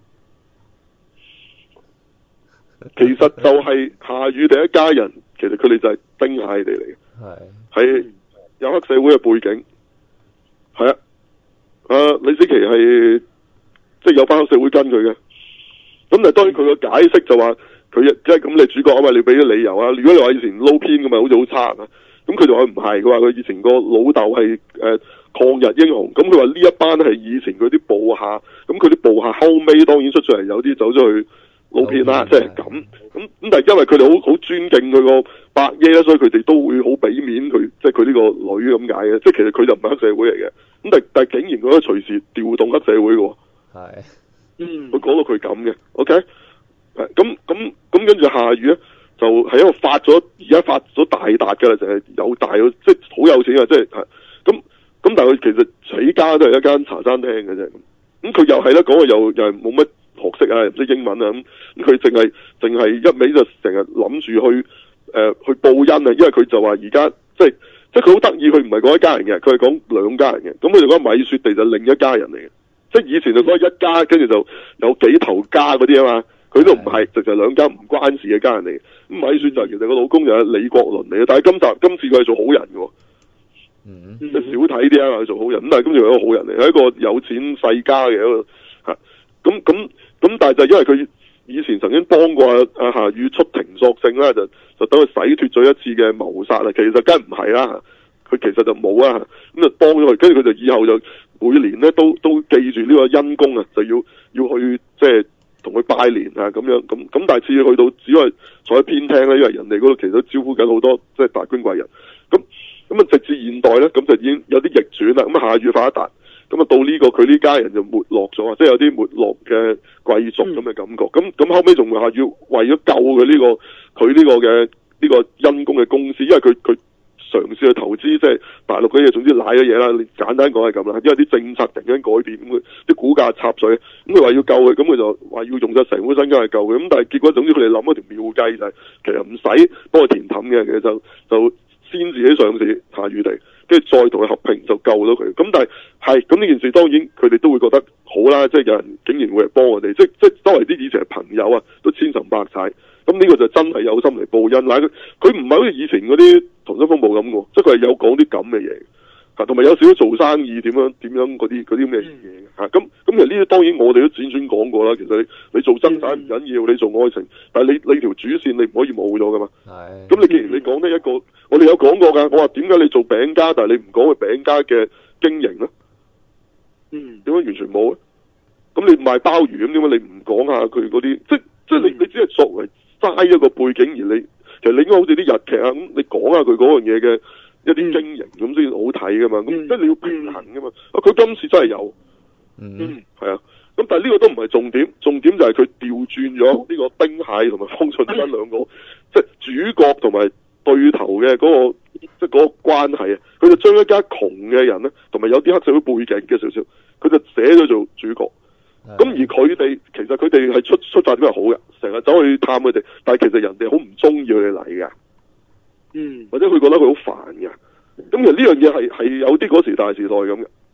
其實就係夏雨第一家人，其實佢哋就係丁蟹地嚟嘅。係。係有黑社會嘅背景。係啊。啊，李司棋係即係有班黑社會跟佢嘅，咁但係當然佢個解釋就話佢即係咁你主角啊嘛，你俾咗理由啊。如果你話以前撈偏咁咪好似好差啊，咁佢就話唔係，佢話佢以前個老豆係誒抗日英雄，咁佢話呢一班係以前佢啲部下，咁佢啲部下後尾當然出咗嚟，有啲走咗去撈偏啦，即係咁，咁咁但係因為佢哋好好尊敬佢個伯爺咧，所以佢哋都會好俾面佢，即係佢呢個女咁解嘅，即係其實佢就唔係黑社會嚟嘅。咁但但竟然佢可以隨時調動黑社會嘅，係，嗯，佢講到佢咁嘅 ，OK，咁咁咁跟住夏雨咧，就係一個發咗，而家發咗大達嘅啦，就係、是、有大咗，即係好有錢啊，即係，咁咁但係佢其實起家都係一間茶餐廳嘅啫，咁佢又係咧講嘅又又係冇乜學識啊，唔識英文啊，咁佢淨係淨係一味就成日諗住去誒、呃、去報恩啊，因為佢就話而家即係。即係佢好得意，佢唔係講一家人嘅，佢係講兩家人嘅。咁佢就講米雪地就另一家人嚟嘅。即係以前就講一家，跟住就有幾頭家嗰啲啊嘛。佢都唔係，就就兩家唔關事嘅家人嚟嘅。咁米雪就其實個老公就係李國麟嚟嘅，但係今集今次佢係做好人嘅。嗯，即係少睇啲啊，佢做好人。咁但係今次佢係一個好人嚟，係一個有錢世家嘅一個嚇。咁咁咁，但係就因為佢以前曾經幫過阿阿夏雨出庭作證啦，就就等佢洗脫咗一次嘅謀殺啦。其實梗係唔係啦，佢其實就冇啊。咁就幫咗佢，跟住佢就以後就每年咧都都記住呢個恩公啊，就要要去即係同佢拜年啊咁樣。咁咁但係次去到只係坐喺偏廳咧，因為人哋嗰度其實都招呼緊好多即係達官貴人。咁咁啊，直至現代咧，咁就已經有啲逆轉啦。咁啊，夏雨發一達。咁啊，到呢個佢呢家人就沒落咗啊，即係有啲沒落嘅貴族咁嘅感覺。咁咁、嗯、後尾仲話要為咗救佢呢、這個佢呢個嘅呢、這個恩公嘅公司，因為佢佢嘗試去投資即係大陸嗰啲嘢，總之賴咗嘢啦。你簡單講係咁啦，因為啲政策突然間改變，咁佢啲股價插水，咁佢話要救佢，咁佢就話要用咗成副身家去救佢。咁但係結果總之佢哋諗咗條妙計就係、是，其實唔使幫佢填氹嘅，其實就就先自己上市夏雨地。跟住再同佢合併就救到佢，咁但係係咁呢件事當然佢哋都會覺得好啦，即係有人竟然會嚟幫我哋，即即周圍啲以前係朋友啊，都千層百踩，咁呢個就真係有心嚟報恩。嗱，佢佢唔係好似以前嗰啲溏心風暴咁嘅，即係佢係有講啲咁嘅嘢，嚇，同埋有少少做生意點樣點樣嗰啲嗰啲咩嘢嘅嚇。咁咁其實呢啲當然我哋都輾轉講過啦。其實你你做生產唔緊要，你做愛情，但係你你條主線你唔可以冇咗噶嘛。係。咁你既然你講呢一個。我哋有講過㗎，我話點解你做餅家，但係你唔講佢餅家嘅經營咧？嗯，點解完全冇咧？咁你賣鮑魚咁點解你唔講下佢嗰啲？即即係你你只係作為齋一個背景，而你其實你應該好似啲日劇啊咁，你講下佢嗰樣嘢嘅一啲經營咁先好睇㗎嘛。咁、嗯、即係你要平衡㗎嘛。啊，佢今次真係有，嗯，係啊。咁但係呢個都唔係重點，重點就係佢調轉咗呢個丁蟹同埋方進新兩個，即係主角同埋。對頭嘅嗰、那個即係嗰個關係啊，佢就將一家窮嘅人咧，同埋有啲黑社會背景嘅少少，佢就寫咗做主角。咁而佢哋其實佢哋係出出發點係好嘅，成日走去探佢哋，但係其實人哋好唔中意佢哋嚟嘅，嗯，或者佢覺得佢好煩嘅。咁其實呢樣嘢係係有啲嗰時大時代咁嘅，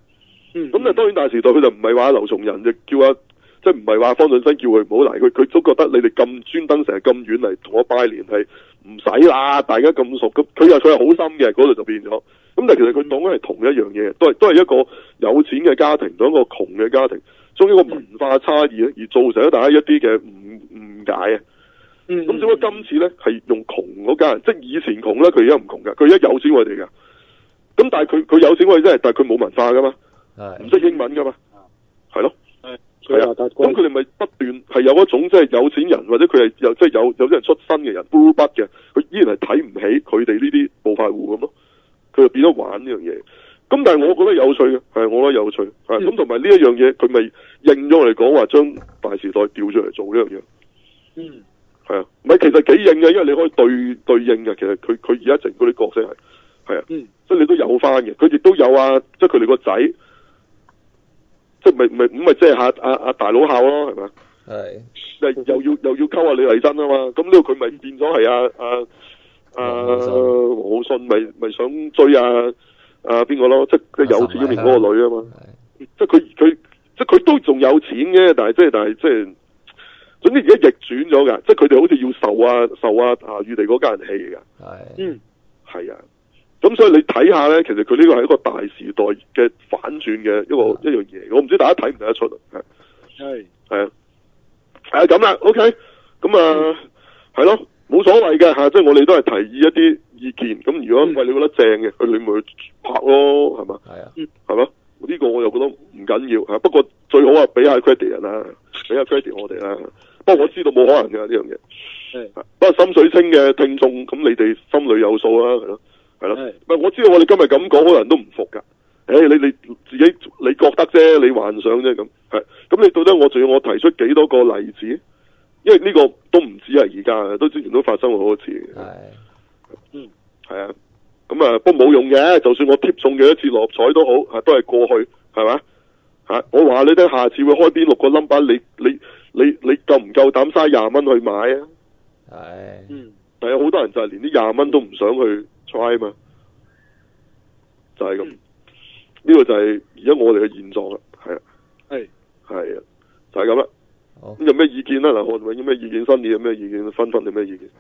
嗯。 咁但係當然大時代佢就唔係話劉松仁就叫啊，即係唔係話方進新叫佢唔好嚟，佢佢都覺得你哋咁專登成日咁遠嚟同我拜年係唔使啦，大家咁熟，咁佢又佢係好心嘅，嗰度就變咗。咁但係其實佢當緊係同一樣嘢，都係都係一個有錢嘅家庭同一個窮嘅家庭，將一個文化差異咧而造成咗大家一啲嘅誤誤解啊。 嗯。 咁只不過今次咧係用窮嗰家人，即係以前窮咧，佢而家唔窮噶，佢而家有錢我哋噶。咁但係佢佢有錢我哋真係，但係佢冇文化噶嘛，唔識英文噶嘛，係咯。係啊，咁佢哋咪不斷係有一種即係有錢人或者佢係有即係有有啲人出身嘅人 blue blood 嘅，佢依然係睇唔起佢哋呢啲暴發戶咁咯，佢就變咗玩呢樣嘢。咁但係我覺得有趣嘅，係我覺得有趣，係咁同埋呢一樣嘢，佢咪應咗我哋講話將大時代調出嚟做呢樣嘢。 嗯， 係啊，唔係其實幾應嘅，因為你可以對對應嘅，其實佢佢而家整嗰啲角色係係啊， 嗯， 即係你都有翻嘅，佢亦都有啊，即係佢哋個仔。即係咪咪咁咪即係阿阿阿大佬孝咯，係咪？係。又要又要溝下李麗珍啊嘛，咁呢個佢咪變咗係阿阿阿黃浩信咪咪想追阿阿邊個咯？即係即係有錢嗰邊嗰個女啊嘛。即係佢佢即係佢都仲有錢嘅，但係即係但係即係，總之而家逆轉咗㗎，即係佢哋好似要受啊受啊啊宇地嗰家人氣㗎。 係。嗯。係啊。 咁所以你睇下咧，其實佢呢個係一個大時代嘅反轉嘅一個、嗯、一樣嘢，我唔知大家睇唔睇得出啊？係係啊，係啊咁啦 ，OK，咁啊係咯，冇所謂嘅吓，即係我哋都係提議一啲意見。咁如果喂你覺得正嘅，佢你咪去拍咯，係嘛？係啊，係嘛？呢、這個我又覺得唔緊要吓，不過最好啊俾下 credit 人啦，俾下 credit 我哋啦。不過我知道冇可能嘅呢樣嘢，係不過心水清嘅聽眾，咁你哋心裏有數啦，係咯。係咯，唔係我知道我哋今日咁講，好多人都唔服噶。誒、欸，你你自己你覺得啫，你幻想啫咁。係，咁你到底我仲要我提出幾多個例子？因為呢個都唔止係而家，都之前都發生過好多次。係，嗯，係啊，咁啊，不過冇用嘅。就算我貼中幾多次六合彩都好，吓都係過去，係嘛？吓，我話你聽，下次會開邊六個 number，你你你你夠唔夠膽嘥廿蚊去買啊？係，嗯，係啊，好多人就係連啲廿蚊都唔想去。try 嘛，就係、是、咁，呢、嗯、個就係而家我哋嘅現狀啦，係啊，係係啊，就係咁啦。咁有咩意見啦？嗱，何永有咩意見？新年有咩意見？分分有咩意見？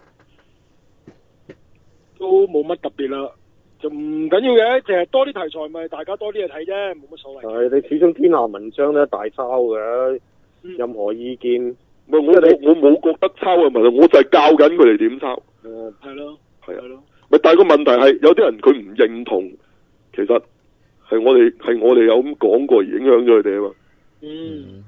都冇乜特別啦，就唔緊要嘅，淨係多啲題材咪大家多啲嘢睇啫，冇乜所謂。係你始終天下文章咧大抄嘅、嗯，任何意見，唔係我我我冇覺得抄嘅問題，我就係教緊佢哋點抄。誒，係咯，係啊，係咯。咪但係個問題係有啲人佢唔認同，其實係我哋係我哋有咁講過而影響咗佢哋啊嘛。嗯，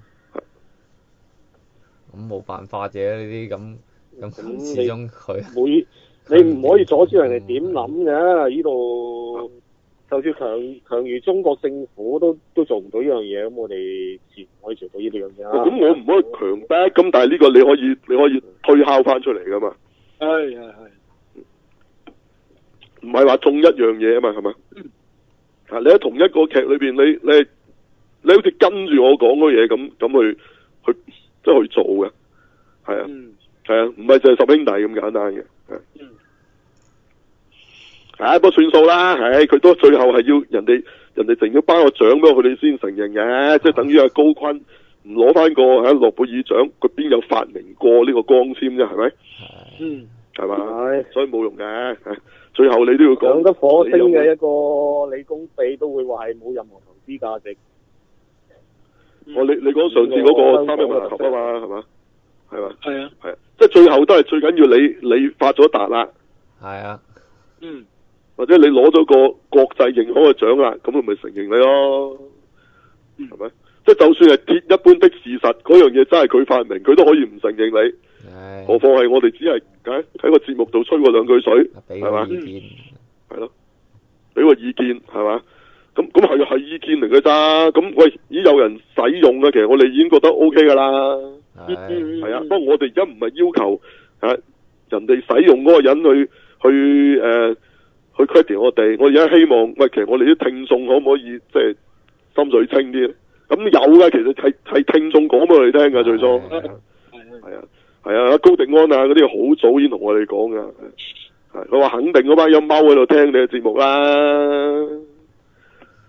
咁冇辦法嘅呢啲咁咁，始終佢會你唔可以阻止人哋點諗嘅。呢度就算強強如中國政府都都做唔到呢樣嘢，咁我哋自然可以做到呢樣嘢啦。咁我唔可以強逼，咁但係呢個你可以你可以推敲翻出嚟噶嘛。係係係。唔係話中一樣嘢啊嘛，係咪？啊、嗯，你喺同一個劇裏邊，你你你好似跟住我講嗰嘢咁咁去去即係去做嘅，係啊，係、嗯、啊，唔係淨係十兄弟咁簡單嘅，係。嗯。唉、啊，不過算數啦，唉、啊，佢都最後係要人哋人哋淨要頒個獎俾佢哋先承認嘅，即係等於阿高坤唔攞翻個喺諾貝爾獎，佢邊有發明過呢個光纖啫，係咪？嗯。係嘛？係。所以冇用嘅。最後你都要講上得火星嘅一個理工地都會話係冇任何投資價值。我、嗯哦、你你講上次嗰個三一物球啊嘛，係嘛？係嘛？係啊，係啊，即係最後都係最緊要你你發咗達啦。係啊。嗯。或者你攞咗個國際認可嘅獎啦，咁佢咪承認你咯？係、嗯、咪？即係就算係鐵一般的事實，嗰樣嘢真係佢發明，佢都可以唔承認你。何況係我哋只係喺喺個節目度吹過兩句水，係嘛？係咯，俾個意見係嘛？咁咁係係意見嚟嘅咋？咁喂，已經有人使用嘅，其實我哋已經覺得 O K 噶啦。係啊，不過我哋而家唔係要求啊人哋使用嗰個人去去誒、呃、去 credit 我哋，我而家希望喂，其實我哋啲聽眾可唔可以即係心水清啲？咁有嘅，其實係係聽眾講俾我哋聽噶，最初係啊。係啊，高定安啊，嗰啲好早已經同我哋講噶，係佢話肯定嗰班有踎喺度聽你嘅節目啦，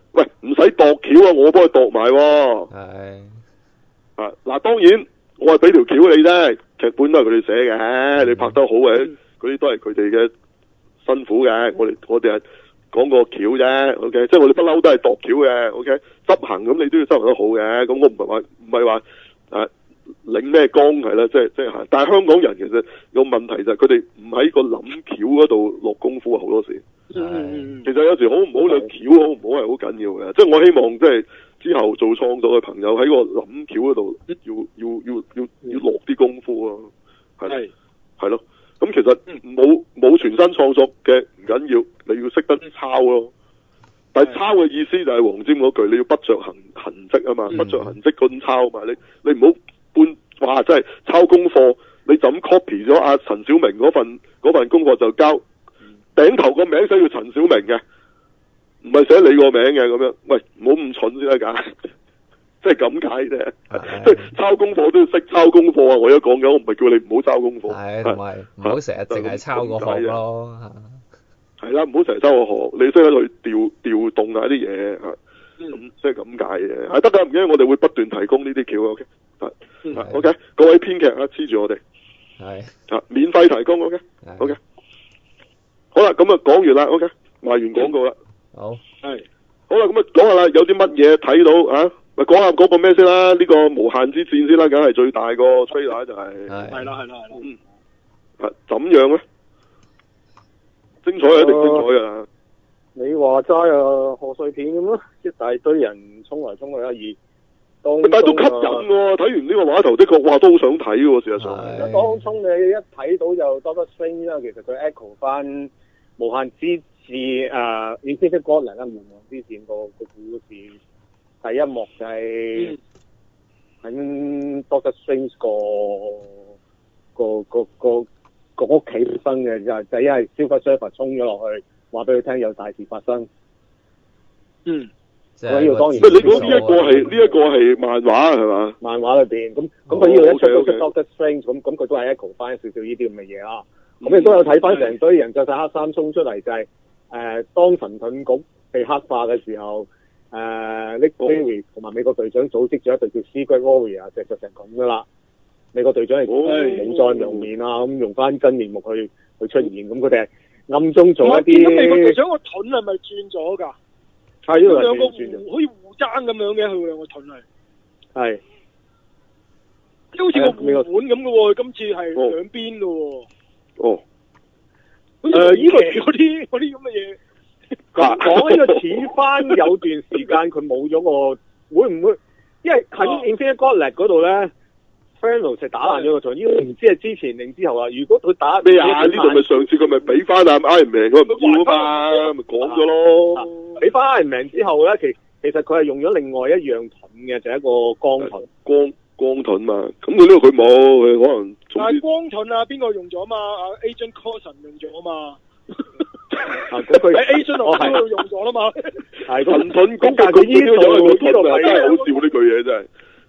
喂，唔使度橋啊，我幫佢度埋喎。 係。 啊，嗱，當然我係俾條橋你啫，劇本都係佢哋寫嘅，你拍得好嘅，嗰啲都係佢哋嘅辛苦嘅。我哋我哋係講個橋啫 ，OK， 即係我哋不嬲都係度橋嘅 ，OK， 執行咁你都要執行得好嘅。咁我唔係話唔係話誒領咩功係啦，即係即係，但係香港人其實個問題就係佢哋唔喺個諗橋嗰度落功夫啊，好多時。 嗯， 其實有時好唔好兩橋好唔好係好緊要嘅，即係我希望即係之後做創作嘅朋友喺個諗橋嗰度要要要要要落啲功夫咯，係係咯，咁其實冇冇全新創作嘅唔緊要，你要識得抄咯。但係抄嘅意思就係黃霑嗰句，你要不着痕痕跡啊嘛，不着痕跡咁抄啊嘛，你你唔好搬話真係抄功課，你就咁 copy 咗阿陳小明嗰份嗰份功課就交。頂頭個名寫叫陳小明嘅，唔係寫你個名嘅咁樣。喂，唔好咁蠢先得㗎，即係咁解啫。即係抄功課都要識抄功課啊！我而家講緊，我唔係叫你唔好抄功課。 係，同埋唔好成日淨係抄個學咯。 係啦，唔好成日抄個學，你識得去調調動下啲嘢嚇。咁即係咁解嘅。係得㗎，唔緊要，我哋會不斷提供呢啲橋 OK。係 OK，各位編劇啊，黐住我哋。係。啊，免費提供 OK。OK。好啦，咁啊講完啦 ，OK， 賣完廣告啦。 好， 係，好啦，咁啊講下啦，有啲乜嘢睇到啊？咪講下嗰個咩先啦？呢、這個無限之戰先啦，梗係最大個 trailer 就係、是。 係。係啦，係啦，係啦。 嗯。啊，怎樣咧？精彩一定精彩噶啦、呃。 你話齋啊，賀歲片咁咯，一大堆人衝嚟衝去啊，而當但係都吸引喎，睇完呢個畫頭的確，哇，都好想睇喎，事實上。 當衝你一睇到就 Doctor Strange 啦，其實佢 echo 翻無限之戰誒 Infinity Gauntlet 啦，無限之戰個個故事第一幕就係喺 Doctor Strange 個個個個個屋企發生嘅，就係就因為 Silver Surfer 衝咗落去，話俾佢聽有大事發生。 嗯。 我呢個當然， 你講呢一個係呢一個係漫畫係嘛？ 漫畫裏邊咁咁佢呢度一出都出 Doctor Strange，咁咁佢都係 echo 翻少少呢啲咁嘅嘢啦。咁亦都有睇翻成堆人着晒黑衫衝出嚟，就係、是、誒、呃、當神盾局被黑化嘅時候，誒 Nick Fury 同埋美國隊長組織咗一隊叫 Secret Warrior，就就成咁噶啦。美國隊長係冇再露面啊，咁用翻真面目去去出現，咁佢哋係暗中做一啲。 咁美國隊長個盾係咪轉咗㗎？係，呢兩個互好似互爭咁樣嘅，佢兩個盾係。係。即係好似個互換咁嘅喎，今次係兩邊嘅喎。哦。好似誒，依個嗰啲嗰啲咁嘅嘢。 講講呢個似翻有段時間佢冇咗個，會唔會？因為喺 Infinity Gauntlet 嗰度咧 Thanos 係打爛咗個盾，呢個唔知係之前定之後啊。如果佢打咩啊？呢度咪上次佢咪俾翻阿 Iron Man 佢唔要啊嘛，咪講咗咯。 俾翻 Iron Man之後咧，其其實佢係用咗另外一樣盾嘅，就係、是、一個光盾。 光光盾嘛，咁佢呢個佢冇，佢可能。 但係光盾啊，邊個用咗嘛？啊 Agent Coulson 用咗嘛？ 啊，咁佢喺 Agent 我喺度用咗啦嘛。 係盾盾咁，但係佢呢度呢度係真係好笑呢句嘢真係。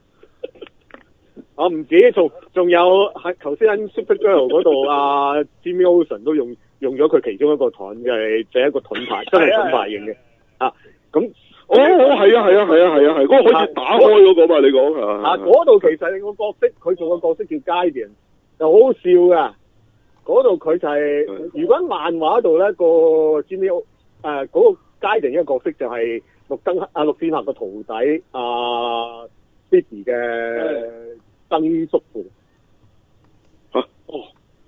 我唔止，仲仲有喺頭先喺 Supergirl 嗰度啊 Jimmy Olsen 都用用咗佢其中一個盾嘅，就係一個盾牌，真係盾牌型嘅。啊，咁哦，係啊，係啊，係啊，係啊，係嗰個可以打開嗰個嘛？你講係啊，嗰度其實個角色，佢做個角色叫 Guardian，就好好笑噶。嗰度佢就係、是，如果喺漫畫度咧，個 Jimmy 誒嗰個 Guardian 一個角色就係綠燈啊綠箭俠個徒弟啊 Speedy 嘅曾叔父。 嚇、啊！ 哦。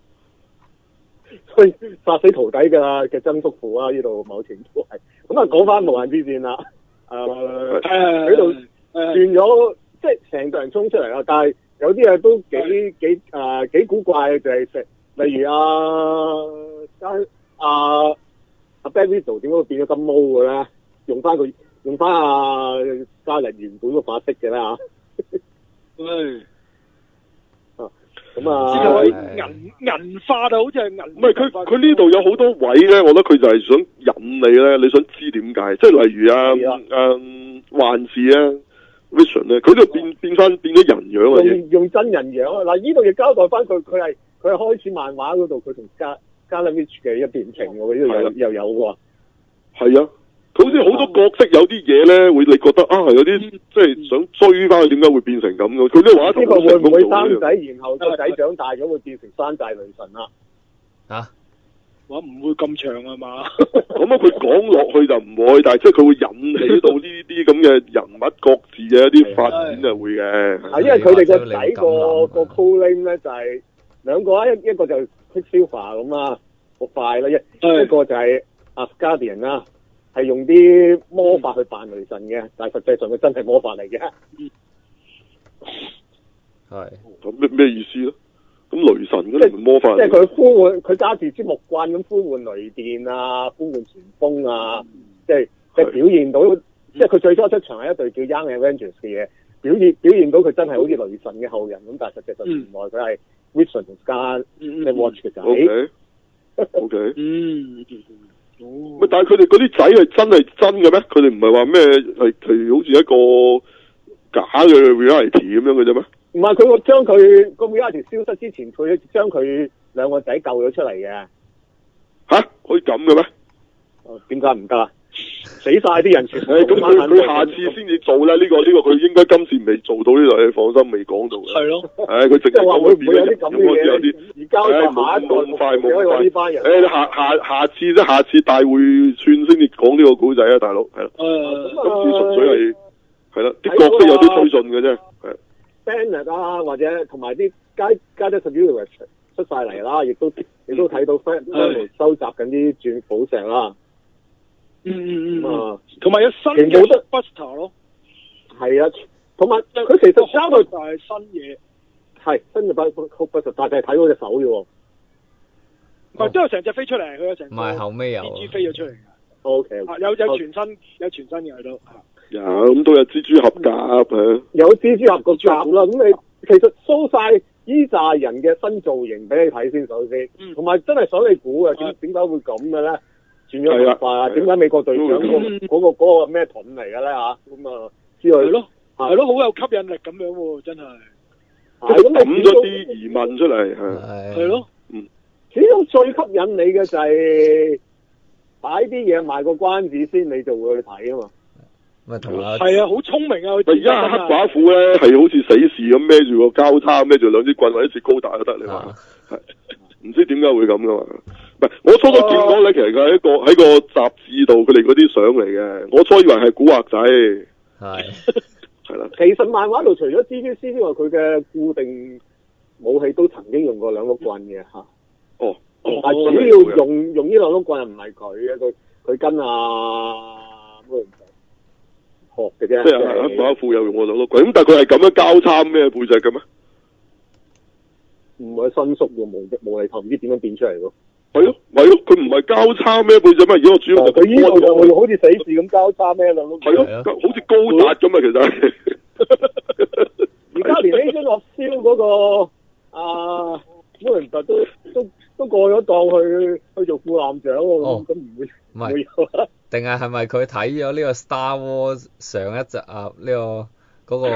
所以殺死徒弟嘅嘅曾叔父啊！呢度某程度係咁啊，講翻無限之戰啦。誒喺度轉咗，即係成隊人衝出嚟啦。但係有啲嘢都幾幾誒幾古怪嘅，就係、是、例如啊加啊阿 Black Widow 點解會變咗金毛嘅咧？用翻佢用翻阿加人原本個髮色嘅啦嚇。 嗯。 咁啊， 銀銀化啊，好似係銀。 唔係佢佢呢度有好多位咧，我覺得佢就係想引你咧，你想知點解？即係例如啊，誒幻視啊 Vision 咧，佢就變變翻變咗人樣啊！ 用用真人樣啊！嗱，呢度亦交代翻佢，佢係佢係開始漫畫嗰度，佢同加加勒 Mitch 嘅一段情喎，呢度又又有喎。 係啊， 佢好似好多角色有啲嘢咧，會你覺得啊，有啲即係想追翻佢，點解會變成咁嘅？佢啲畫呢個會唔會生仔，然後個仔長大咗會變成山寨女神啦？ 嚇？ 話唔會咁長啊嘛？ 咁啊，佢講落去就唔會，但係即係佢會引起到呢啲咁嘅人物各自嘅一啲發展就會嘅。 係因為佢哋個仔個個 calling 咧就係兩個啊，一一個就 Quicksilver 咁啊，好快啦，一一個就係 Asgardian 啦。係用啲魔法去扮雷神嘅，嗯、但係實際上佢真係魔法嚟嘅。 係。 咁咩咩意思咧？咁雷神嗰啲唔係魔法。即係佢呼喚，佢揸住支木棍咁呼喚雷電啊，呼喚旋風啊，即係即係表現到，即係佢最初出場係一隊叫 Young Avengers 嘅嘢，表現表現到佢真係好似雷神嘅後人咁，但係實際上原來佢係 Vision 加 Watch 嘅仔。 O K。 嗯。 咪但係佢哋嗰啲仔係真係真嘅咩？佢哋唔係話咩係係好似一個假嘅 reality 咁樣嘅啫咩？ 唔係，佢將佢個 reality 消失之前，佢將佢兩個仔救咗出嚟嘅。 吓？可以咁嘅咩？ 哦，點解唔得啊？死晒啲人全部。 誒，咁佢佢下次先至做啦。呢個呢個佢應該今次未做到呢度，你放心，未講到嘅。 係咯。 誒，佢直接講會變咗咁嘅嘢。有啲而交代下一代冇咁快，冇咁快。 呢班人。 誒，下下下次啫，下次大會串先至講呢個古仔啊，大佬係啦。 誒， 今次純粹係係啦，啲角色有啲推進嘅啫。係。 Banner 啊，或者同埋啲街街得 Universe 出晒嚟啦，亦都亦都睇到 Fred 收集緊啲鑽寶石啦。 嗯嗯嗯啊， 同埋有新嘅 Buster 咯。 係啊，同埋佢其實交代就係新嘢。 係新嘅 Buster，但係睇嗰隻手嘅喎。 唔係，都有成隻飛出嚟，佢有成。 唔係後尾有。 蜘蛛飛咗出嚟㗎。 O K。 有有全新有全新嘅都。 有咁都有蜘蛛俠甲係。 有蜘蛛俠個甲啦，咁你其實 show 晒依扎人嘅新造型俾你睇先，首先。同埋真係想你估嘅，點點解會咁嘅咧？轉咗頭髮啊？點解美國隊長嗰嗰個嗰個咩盾嚟嘅咧嚇？咁啊之類。係咯， 係咯，好有吸引力咁樣喎，真係。 係咁， 你抌咗啲疑問出嚟係。 係咯。 嗯。 始終最吸引你嘅就係擺啲嘢賣個關子先，你就會去睇啊嘛。 咪同啊。 係啊，好聰明啊！ 而家黑寡婦咧係好似死士咁孭住個交叉，孭住兩支棍或者似高達都得，你話係？唔知點解會咁噶嘛？唔係，我初初見到咧，其實佢喺個喺個雜誌度，佢哋嗰啲相嚟嘅。我初以為係古惑仔， 係係啦。 其實漫畫度除咗 G G C 之外，佢嘅固定武器都曾經用過兩碌棍嘅嚇。 哦， 但係主要用用呢兩碌棍又唔係佢嘅，佢佢跟啊咩學嘅啫。 即係黑寡婦有用過兩碌棍，咁但係佢係咁樣交叉咩背脊嘅咩？唔係伸縮嘅無無厘頭，唔知點樣變出嚟咯。 係咯，係咯，佢唔係交叉咩背脊咩？而家我主要就佢呢度就會好似死士咁交叉咩兩碌。 係咯，好似高達咁啊，其實。 而家連呢張樂燒嗰個啊，摩連特都都都過咗檔去去做副艦長喎，咁唔會唔係？定係係咪佢睇咗呢個 Star Wars 上一集啊？呢個嗰個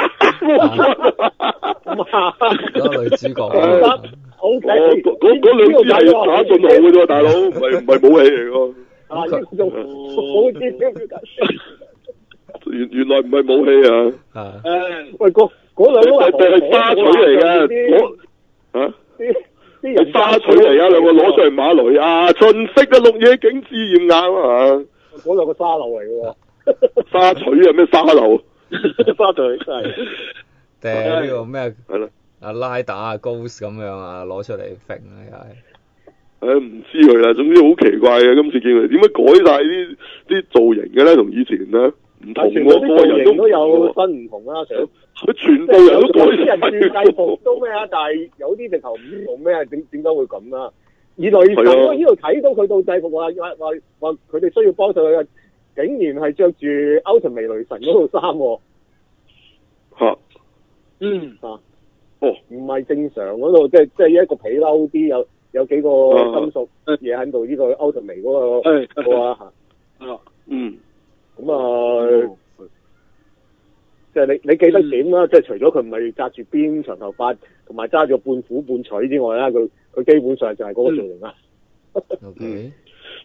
嗰個女主角。 O K， 嗰嗰嗰兩支係打信號嘅啫，大佬，唔係唔係武器嚟㗎。 啊，呢個仲好啲。 原原來唔係武器啊！ 啊， 誒，喂，嗰嗰兩個係係沙錘嚟嘅，攞嚇啲啲人沙錘嚟啊！兩個攞上嚟馬雷啊，秦色嘅綠野景致豔眼啊！ 嗰兩個沙漏嚟嘅喎， 沙錘啊咩沙漏？ 沙錘真係。 誒呢個咩？ 係咯。 阿拉打啊 Ghost 咁樣啊，攞出嚟揈啊又係。 誒唔知佢啦，總之好奇怪嘅，今次見佢點解改晒啲啲造型嘅咧，同以前咧唔同喎，個人都都有分唔同啦，成佢全部人都改晒。 啲人轉制服都咩啊？但係有啲直頭唔同咩？點點解會咁啊？而雷神我呢度睇到佢到制服話話話話佢哋需要幫手佢，竟然係着住歐特美雷神嗰套衫喎。 嚇！ 嗯啊。 哦， 唔係正常嗰度，即係即係一個皮褸啲，有有幾個金屬嘢喺度，呢個歐特美嗰個個啊嚇， 啊， 嗯， 咁啊，即係你你記得點啦？即係除咗佢唔係紮住辮長頭髮，同埋揸住半虎半錘之外啦，佢佢基本上就係嗰個造型啦。 嗯，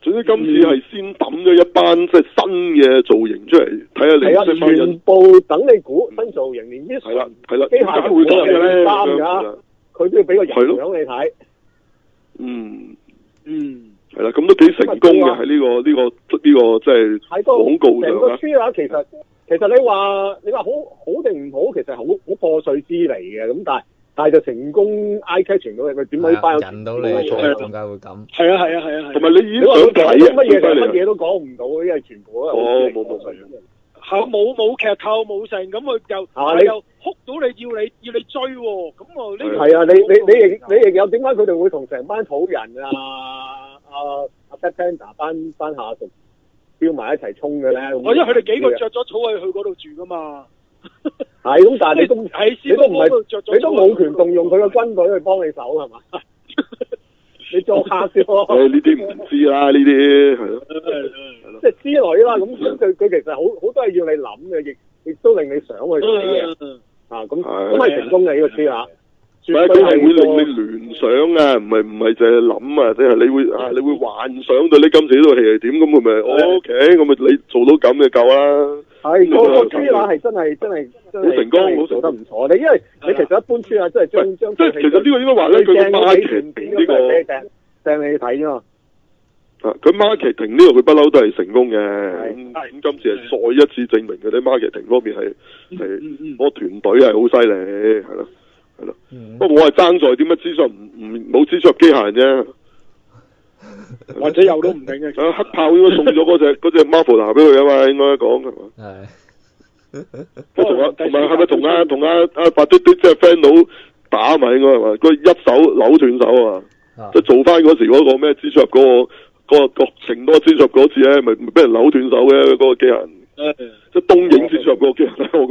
總之今次係先抌咗一班即係新嘅造型出嚟，睇下你係啊，全部等你估新造型，連啲係啦係啦， 機械會咁嘅咧？ 啱㗎，佢都要俾個人樣你睇。 嗯嗯， 係啦，咁都幾成功嘅喺呢個呢個呢個即係廣告上啊。 成個 trailer其實其實你話你話好好定唔好，其實好好破碎之嚟嘅，咁但係但係就成功 eye catching 到佢點可以班引到你，點解會咁？ 係啊係啊係啊， 同埋你已經想睇啊， 乜嘢乜嘢都講唔到，因為全部都係哦冇冇冇。 係冇冇劇透冇成，咁佢又佢又哭到你要你要你追喎，咁啊呢係啊，你你你亦你亦有點解佢哋會同成班土人啊啊啊 Black Panther 班班下屬飆埋一齊衝嘅咧？ 我因為佢哋幾個着咗草去去嗰度住噶嘛。 係咁，但係你都你都唔係你都冇權動用佢個軍隊去幫你手係嘛？你作客啫喎。 誒呢啲唔知啦，呢啲係咯， 即係之類啦。咁佢佢其實好好多係要你諗嘅，亦亦都令你想去睇嘅。啊，咁咁係成功嘅呢個 trailer。 唔係佢係會令你聯想啊，唔係唔係淨係諗啊，即係你會啊，你會幻想到你今次呢套戲係點，咁佢咪 O K，咁咪你做到咁就夠啦。 係個個 trailer係真係真係真係好成功，好做得唔錯。你因為你其實一般 trailer 真係將將即係其實呢個應該話咧，佢個 marketing 呢個掟你睇啫嘛。 啊，佢 marketing 呢個佢不嬲都係成功嘅，咁咁今次係再一次證明佢哋 marketing 方面係係嗰個團隊係好犀利，係咯係咯。不過我係爭在點解蜘蛛唔唔冇蜘蛛俠機械人啫。 或者有都唔定嘅。 啊，黑豹應該送咗嗰隻嗰隻 Marvel 俾佢啊嘛，應該講係嘛？ 係。 同啊同埋係咪同啊同啊啊白嘟嘟即係 friend 佬打嘛？應該係嘛？佢一手扭斷手啊！即係做翻嗰時嗰個咩蜘蛛俠嗰個嗰個成多蜘蛛俠嗰次咧，咪俾人扭斷手嘅嗰個機械人。即係東映蜘蛛俠嗰個機械人，我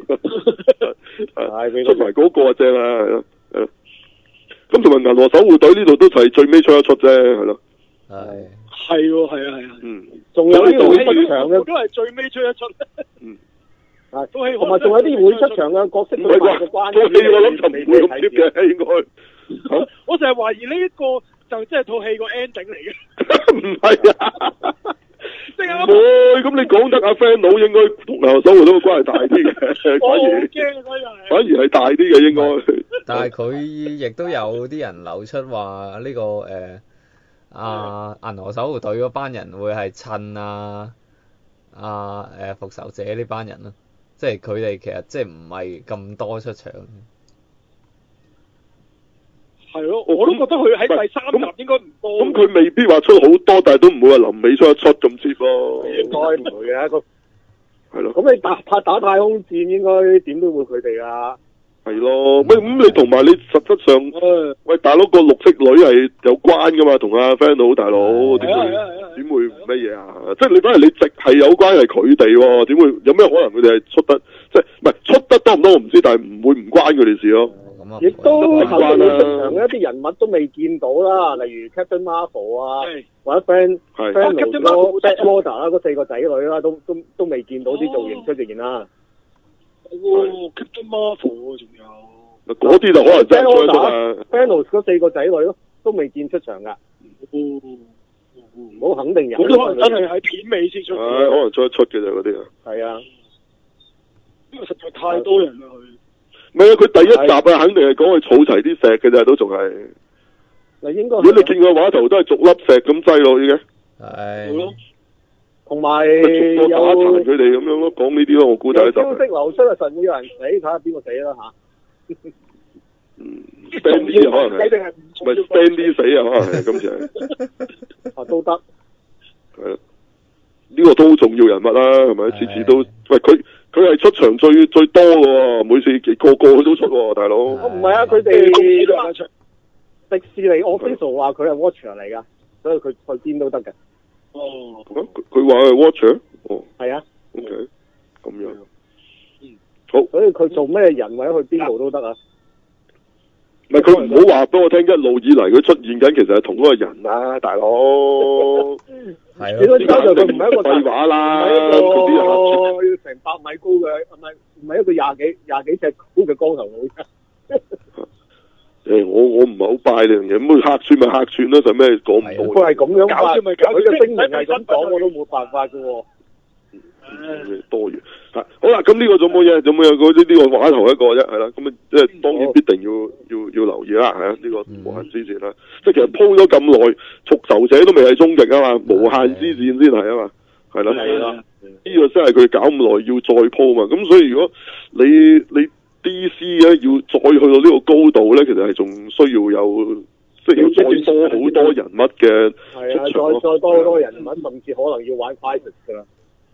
講。出埋嗰個啊正啊，係咯係咯。咁同埋銀河守護隊呢度都係最尾出一出啫，係咯。 係。 係喎，係啊，係啊。 嗯。仲有啲會出場嘅， 都係最尾出一出。 嗯。 啊，同埋仲有啲會出場嘅角色， 唔係啩？套戲我諗就唔會咁貼嘅，應該。 我成日懷疑呢一個就即係套戲個 ending 嚟嘅。 唔係啊。 即係唔會，咁你講得阿 friend 佬應該同銀河守護隊個關係大啲嘅，反而反而係大啲嘅應該。 但係佢亦都有啲人流出話呢、這個誒啊銀河守護隊嗰班人會係襯啊啊誒復仇者呢班人咯，即係佢哋其實即係唔係咁多出場。 係咯，我都覺得佢喺第三集應該唔多。 咁佢未必話出好多，但係都唔會話臨尾出一出咁接咯。 應該唔會嘅，個係咯。 咁你打拍打太空戰應該點都會佢哋啊。 係咯，喂，咁你同埋你實質上，喂大佬個綠色女係有關噶嘛，同阿 friend 佬大佬點會點會乜嘢啊？即係你反而你直係有關係佢哋喎，點會有咩可能佢哋係出得即係唔係出得多唔多我唔知，但係唔會唔關佢哋事咯。 亦都後邊會出場嘅一啲人物都未見到啦，例如 Captain Marvel 啊，或者 Friend Friend 嗰 Black Water 啦，嗰四個仔女啦，都都都未見到啲造型出現啦。 哦 Captain Marvel 仲有嗰啲就可能真係出啊 Thanos 嗰四個仔女咯，都未見出場㗎。唔好肯定人。 咁都可能真係喺片尾先出。 係可能出一出嘅啫嗰啲啊。 係啊， 因為實在太多人啦佢。 唔係啊！佢第一集啊，肯定係講佢儲齊啲石嘅啫，都仲係。 嗱，應該。 如果你見佢畫頭都係逐粒石咁擠落去嘅。 係。 同埋有打殘佢哋咁樣咯，講呢啲咯，我估第一集。 消息流出啊，實會有人死，睇下邊個死啦嚇。 嗯 ，Stanley 可能係。唔係 Stanley 死啊？可能係今次係。 啊，都得。 係啊。呢個都好重要人物啦，係咪？次次都喂佢。佢係出場最最多嘅喎，每次個個佢都出喎，大佬。 我唔係啊，佢哋迪士尼 official 話佢係 Watcher 嚟㗎，所以佢去邊都得嘅。 哦。 佢佢話係 Watcher？哦。 係啊。 O K。咁樣。 嗯。 好。 所以佢做咩人或者去邊度都得啊？ 唔係佢唔好話俾我聽，一路以嚟佢出現緊，其實係同嗰個人啊，大佬。 係啊。 你都知道佢唔係一個廢話啦， 唔係一個要成百米高嘅，唔係唔係一個廿幾廿幾尺高嘅光頭佬。 誒，我我唔係好拜呢樣嘢，咁佢客串咪客串咯，使咩講唔多？ 佢係咁樣搞笑咪搞笑佢嘅聲明係咁講，我都冇辦法嘅喎。 多餘嚇，好啦，咁呢個仲冇嘢，仲冇有嗰啲呢個話頭一個啫，係啦，咁啊即係當然必定要要要留意啦，係啊，呢個無限之戰啦，即係其實鋪咗咁耐，復仇者都未係終極啊嘛，無限之戰先係啊嘛，係啦， 係啦， 呢個真係佢搞咁耐要再鋪嘛，咁所以如果你你 D C 咧要再去到呢個高度咧，其實係仲需要有即係要再多好多人物嘅係啊， 出場咯再再多好多人物，甚至可能要玩 Crisis 㗎啦。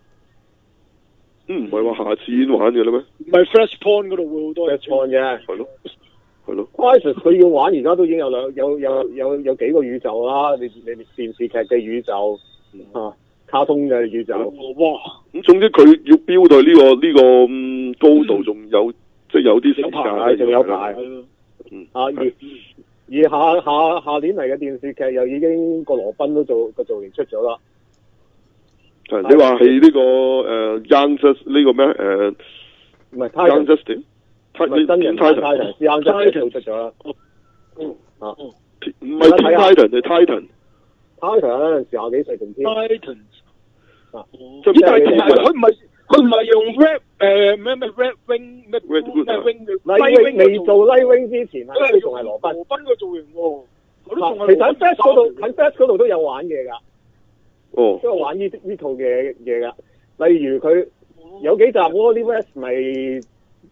嗯，唔係話下次先玩嘅啦咩？ 唔係 Flashpoint 嗰度會好多人 Flashpoint 啫， 係咯，係咯。 Crisis 佢要玩，而家都已經有兩有有有有幾個宇宙啦，你你電視劇嘅宇宙啊，卡通嘅宇宙。 哇！ 咁總之佢要標到呢個呢、個、嗯、高度，仲有、嗯、即係有啲時間， 仲有排。 嗯。 啊，而而下下下年嚟嘅電視劇又已經個羅賓都做個造型出咗啦。 係你話係呢個誒 Young Justice 呢個咩誒？ 唔係 Young Justice， 唔係真人 Titan，Young Justice 出咗啦。啊， 唔係 Titan 係 Titan。 Titan 嗰陣時廿幾歲定添。 Titan 啊， 咦？但係同埋佢唔係佢唔係用 Red 誒咩咩 Red Wing 咩 Red Hood 咩 Wing 嘅 Nightwing 未做 Nightwing 之前係佢仲係羅賓。 羅賓個造型喎，我都仲係。 其實喺 Flash 嗰度喺 Flash 嗰度都有玩嘢㗎。 哦。 都有玩呢呢套嘅嘢㗎。例如佢有幾集 Wally West 咪誒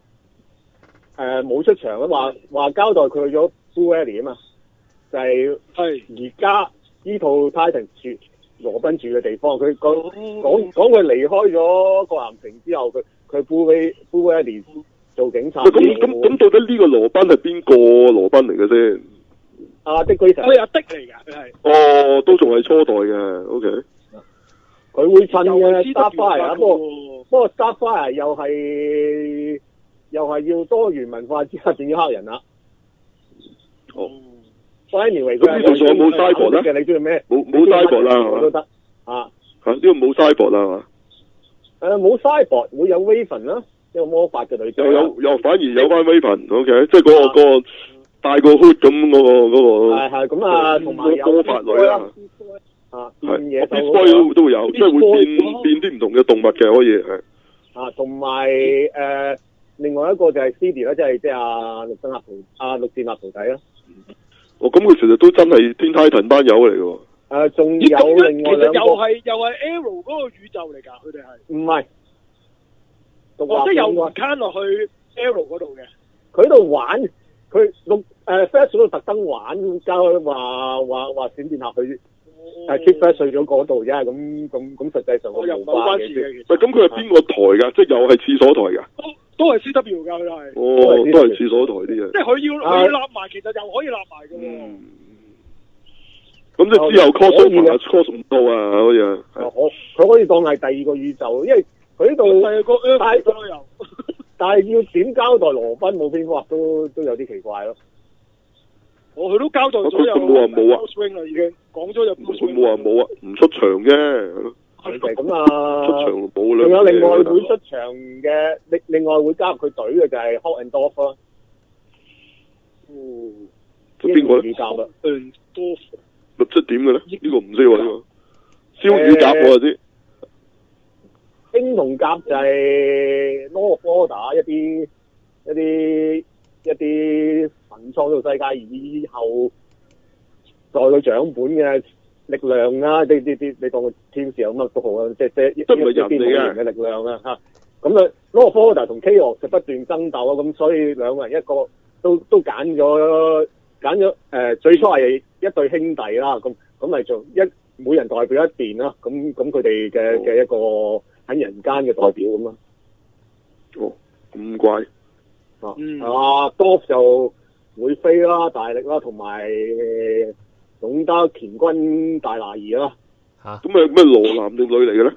冇出場啊，話話交代佢去咗 Blue Valley 啊嘛，就係係而家呢套 Titan 住羅賓住嘅地方，佢講講講佢離開咗葛咸城之後，佢佢 Blue Blue Valley 做警察。 咁咁咁到底呢個羅賓係邊個羅賓嚟嘅先？ 阿的居神。 佢係阿的嚟㗎，佢係。 哦，都仲係初代嘅 ，OK。 佢會襯嘅 Starfire，不過不過 Starfire 又係又係要多元文化之下變咗黑人啦。 哦。 Anyway， 咁呢度仲有冇 Cyborg 咧？ 你中意咩？ 冇冇 Cyborg 啦，係嘛？ 都得啊。 嚇！呢個冇 Cyborg 啦，係嘛？ 誒冇 Cyborg，會有 Raven 啦，一個魔法嘅女仔。 又有又反而有翻 Raven，OK，即係嗰個嗰個戴個 hood 咁嗰個嗰個。係係咁啊，同埋有魔法女啊。啊，變嘢就 Beast Boy 都都會有，即係會變變啲唔同嘅動物嘅可以係。 啊，同埋誒，另外一個就係 City 啦，即係即係阿陸振立徒阿陸戰立徒弟啦。 哦，咁佢其實都真係天 Titan 班友嚟嘅喎。 誒，仲有另外兩個。 其實又係又係 Arrow 嗰個宇宙嚟㗎，佢哋係。唔係。哦，即係又 can 落去 Arrow 嗰度嘅。 佢喺度玩，佢陸誒 Flash 嗰度特登玩，交話話話閃電俠去。係 keep Flash 去咗嗰度啫，咁咁咁實際上我又冇關嘅。 喂，咁佢係邊個台㗎？即係又係廁所台㗎？ 都都係 C W 㗎，佢係。 哦，都係廁所台啲嘢。 即係佢要佢要立埋，其實又可以立埋嘅喎。 咁即係之後 cos 啊 cos 唔到啊，好似啊。 我佢可以當係第二個宇宙，因為佢呢度第二個 Earth 都有。 但係要點交代羅賓冇蝙蝠俠都都有啲奇怪咯。 我佢都交代咗有。 佢冇話冇啊。 啦已經講咗有。 佢冇話冇啊，唔出場啫。 係咁啊。出場冇啦。 仲有另外會出場嘅，另另外會加入佢隊嘅就係 Hawk and Dove 啦。 哦。 邊個咧？ 英甲啦。 嗯，多。 即係點嘅咧？呢個唔識喎呢個。燒乳鴿我知。 英同甲就係 Law of Order 一啲一啲一啲神創造世界以後再佢掌本嘅力量啦，啲啲啲你當佢天使咁啊都好啊，即係即係一啲邊緣嘅力量啊嚇。咁啊 Law of Order 同 Chaos 就不斷爭鬥啊，咁所以兩個人一個都都揀咗揀咗誒，最初係一對兄弟啦，咁咁咪做一每人代表一邊啦，咁咁佢哋嘅嘅一個。喺人間嘅代表咁咯。 哦，咁怪。 啊，嗯、啊 ，Dove 就會飛啦，大力啦，同埋懂得乾坤大拿兒啦。 嚇！咁啊咩羅男定女嚟嘅咧？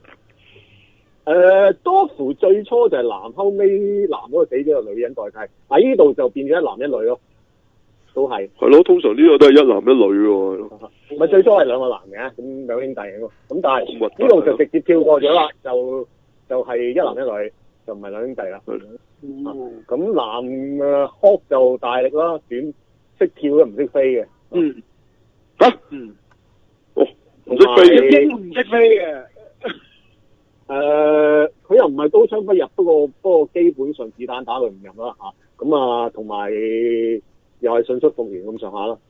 誒 Dove 最初就係男，後尾男嗰個死咗個女人代替，喺呢度就變咗一男一女咯。都係。係咯， 通常呢個都係一男一女喎。 唔係最初係兩個男嘅，咁兩兄弟嘅喎。咁但係呢度就直接跳過咗啦，就就係、是、一男一女，就唔係兩兄弟啦。咁、嗯、男誒 Hawk 就大力啦，短識跳嘅，唔識飛嘅。 嗯， 嚇， 嗯， 哦，唔識飛嘅， 英唔識飛嘅。 誒，佢又唔係刀槍不入，不過不過基本上子彈打佢唔入啦嚇。咁啊，同埋又係迅速復原咁上下啦。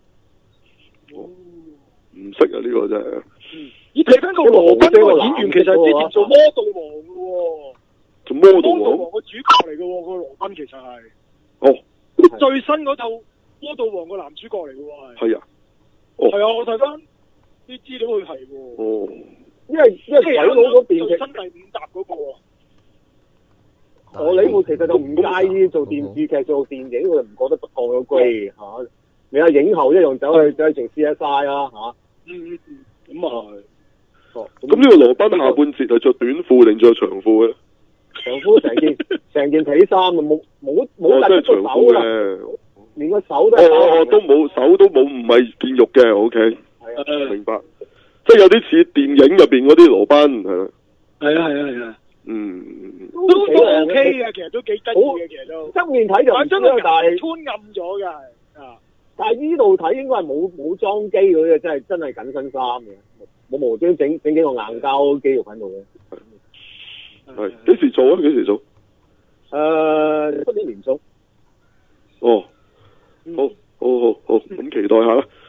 唔識啊！呢個真係。 咦？睇翻個羅賓個演員，其實之前做魔道王嘅喎。 做魔道魔道王王個主角嚟嘅喎，個羅賓其實係。 哦。 最新嗰套魔道王個男主角嚟嘅喎係。 係啊。哦。 係啊，我睇翻啲資料佢係喎。 哦。 因為因為鬼佬嗰邊最新第五集嗰個喎。 荷里活其實就唔介意做電視劇做電影，佢唔覺得不過咗龜嚇。你阿影后一樣走去走去做 C S I 啦嚇。 嗯嗯，咁啊係。 哦， 咁呢個羅賓下半節係着短褲定着長褲嘅？ 長褲成件成件皮衫啊，冇冇冇哦，即係長褲嘅， 連個手都係哦哦，都冇手都冇，唔係見肉嘅 ，O K， 係啊， 明白，即係有啲似電影入邊嗰啲羅賓係啦， 係啊係啊係啊， 嗯， 都都 OK 嘅，其實都幾得意嘅，其實都側面睇就唔知啦，但係穿暗咗嘅，啊， 但係呢度睇應該係冇冇裝機嗰啲，真係真係緊身衫嘅，冇無端整整幾個硬膠肌肉喺度嘅。 係幾時做啊？幾時做？ 誒，出年年中。 哦，好，好好好，咁期待下啦。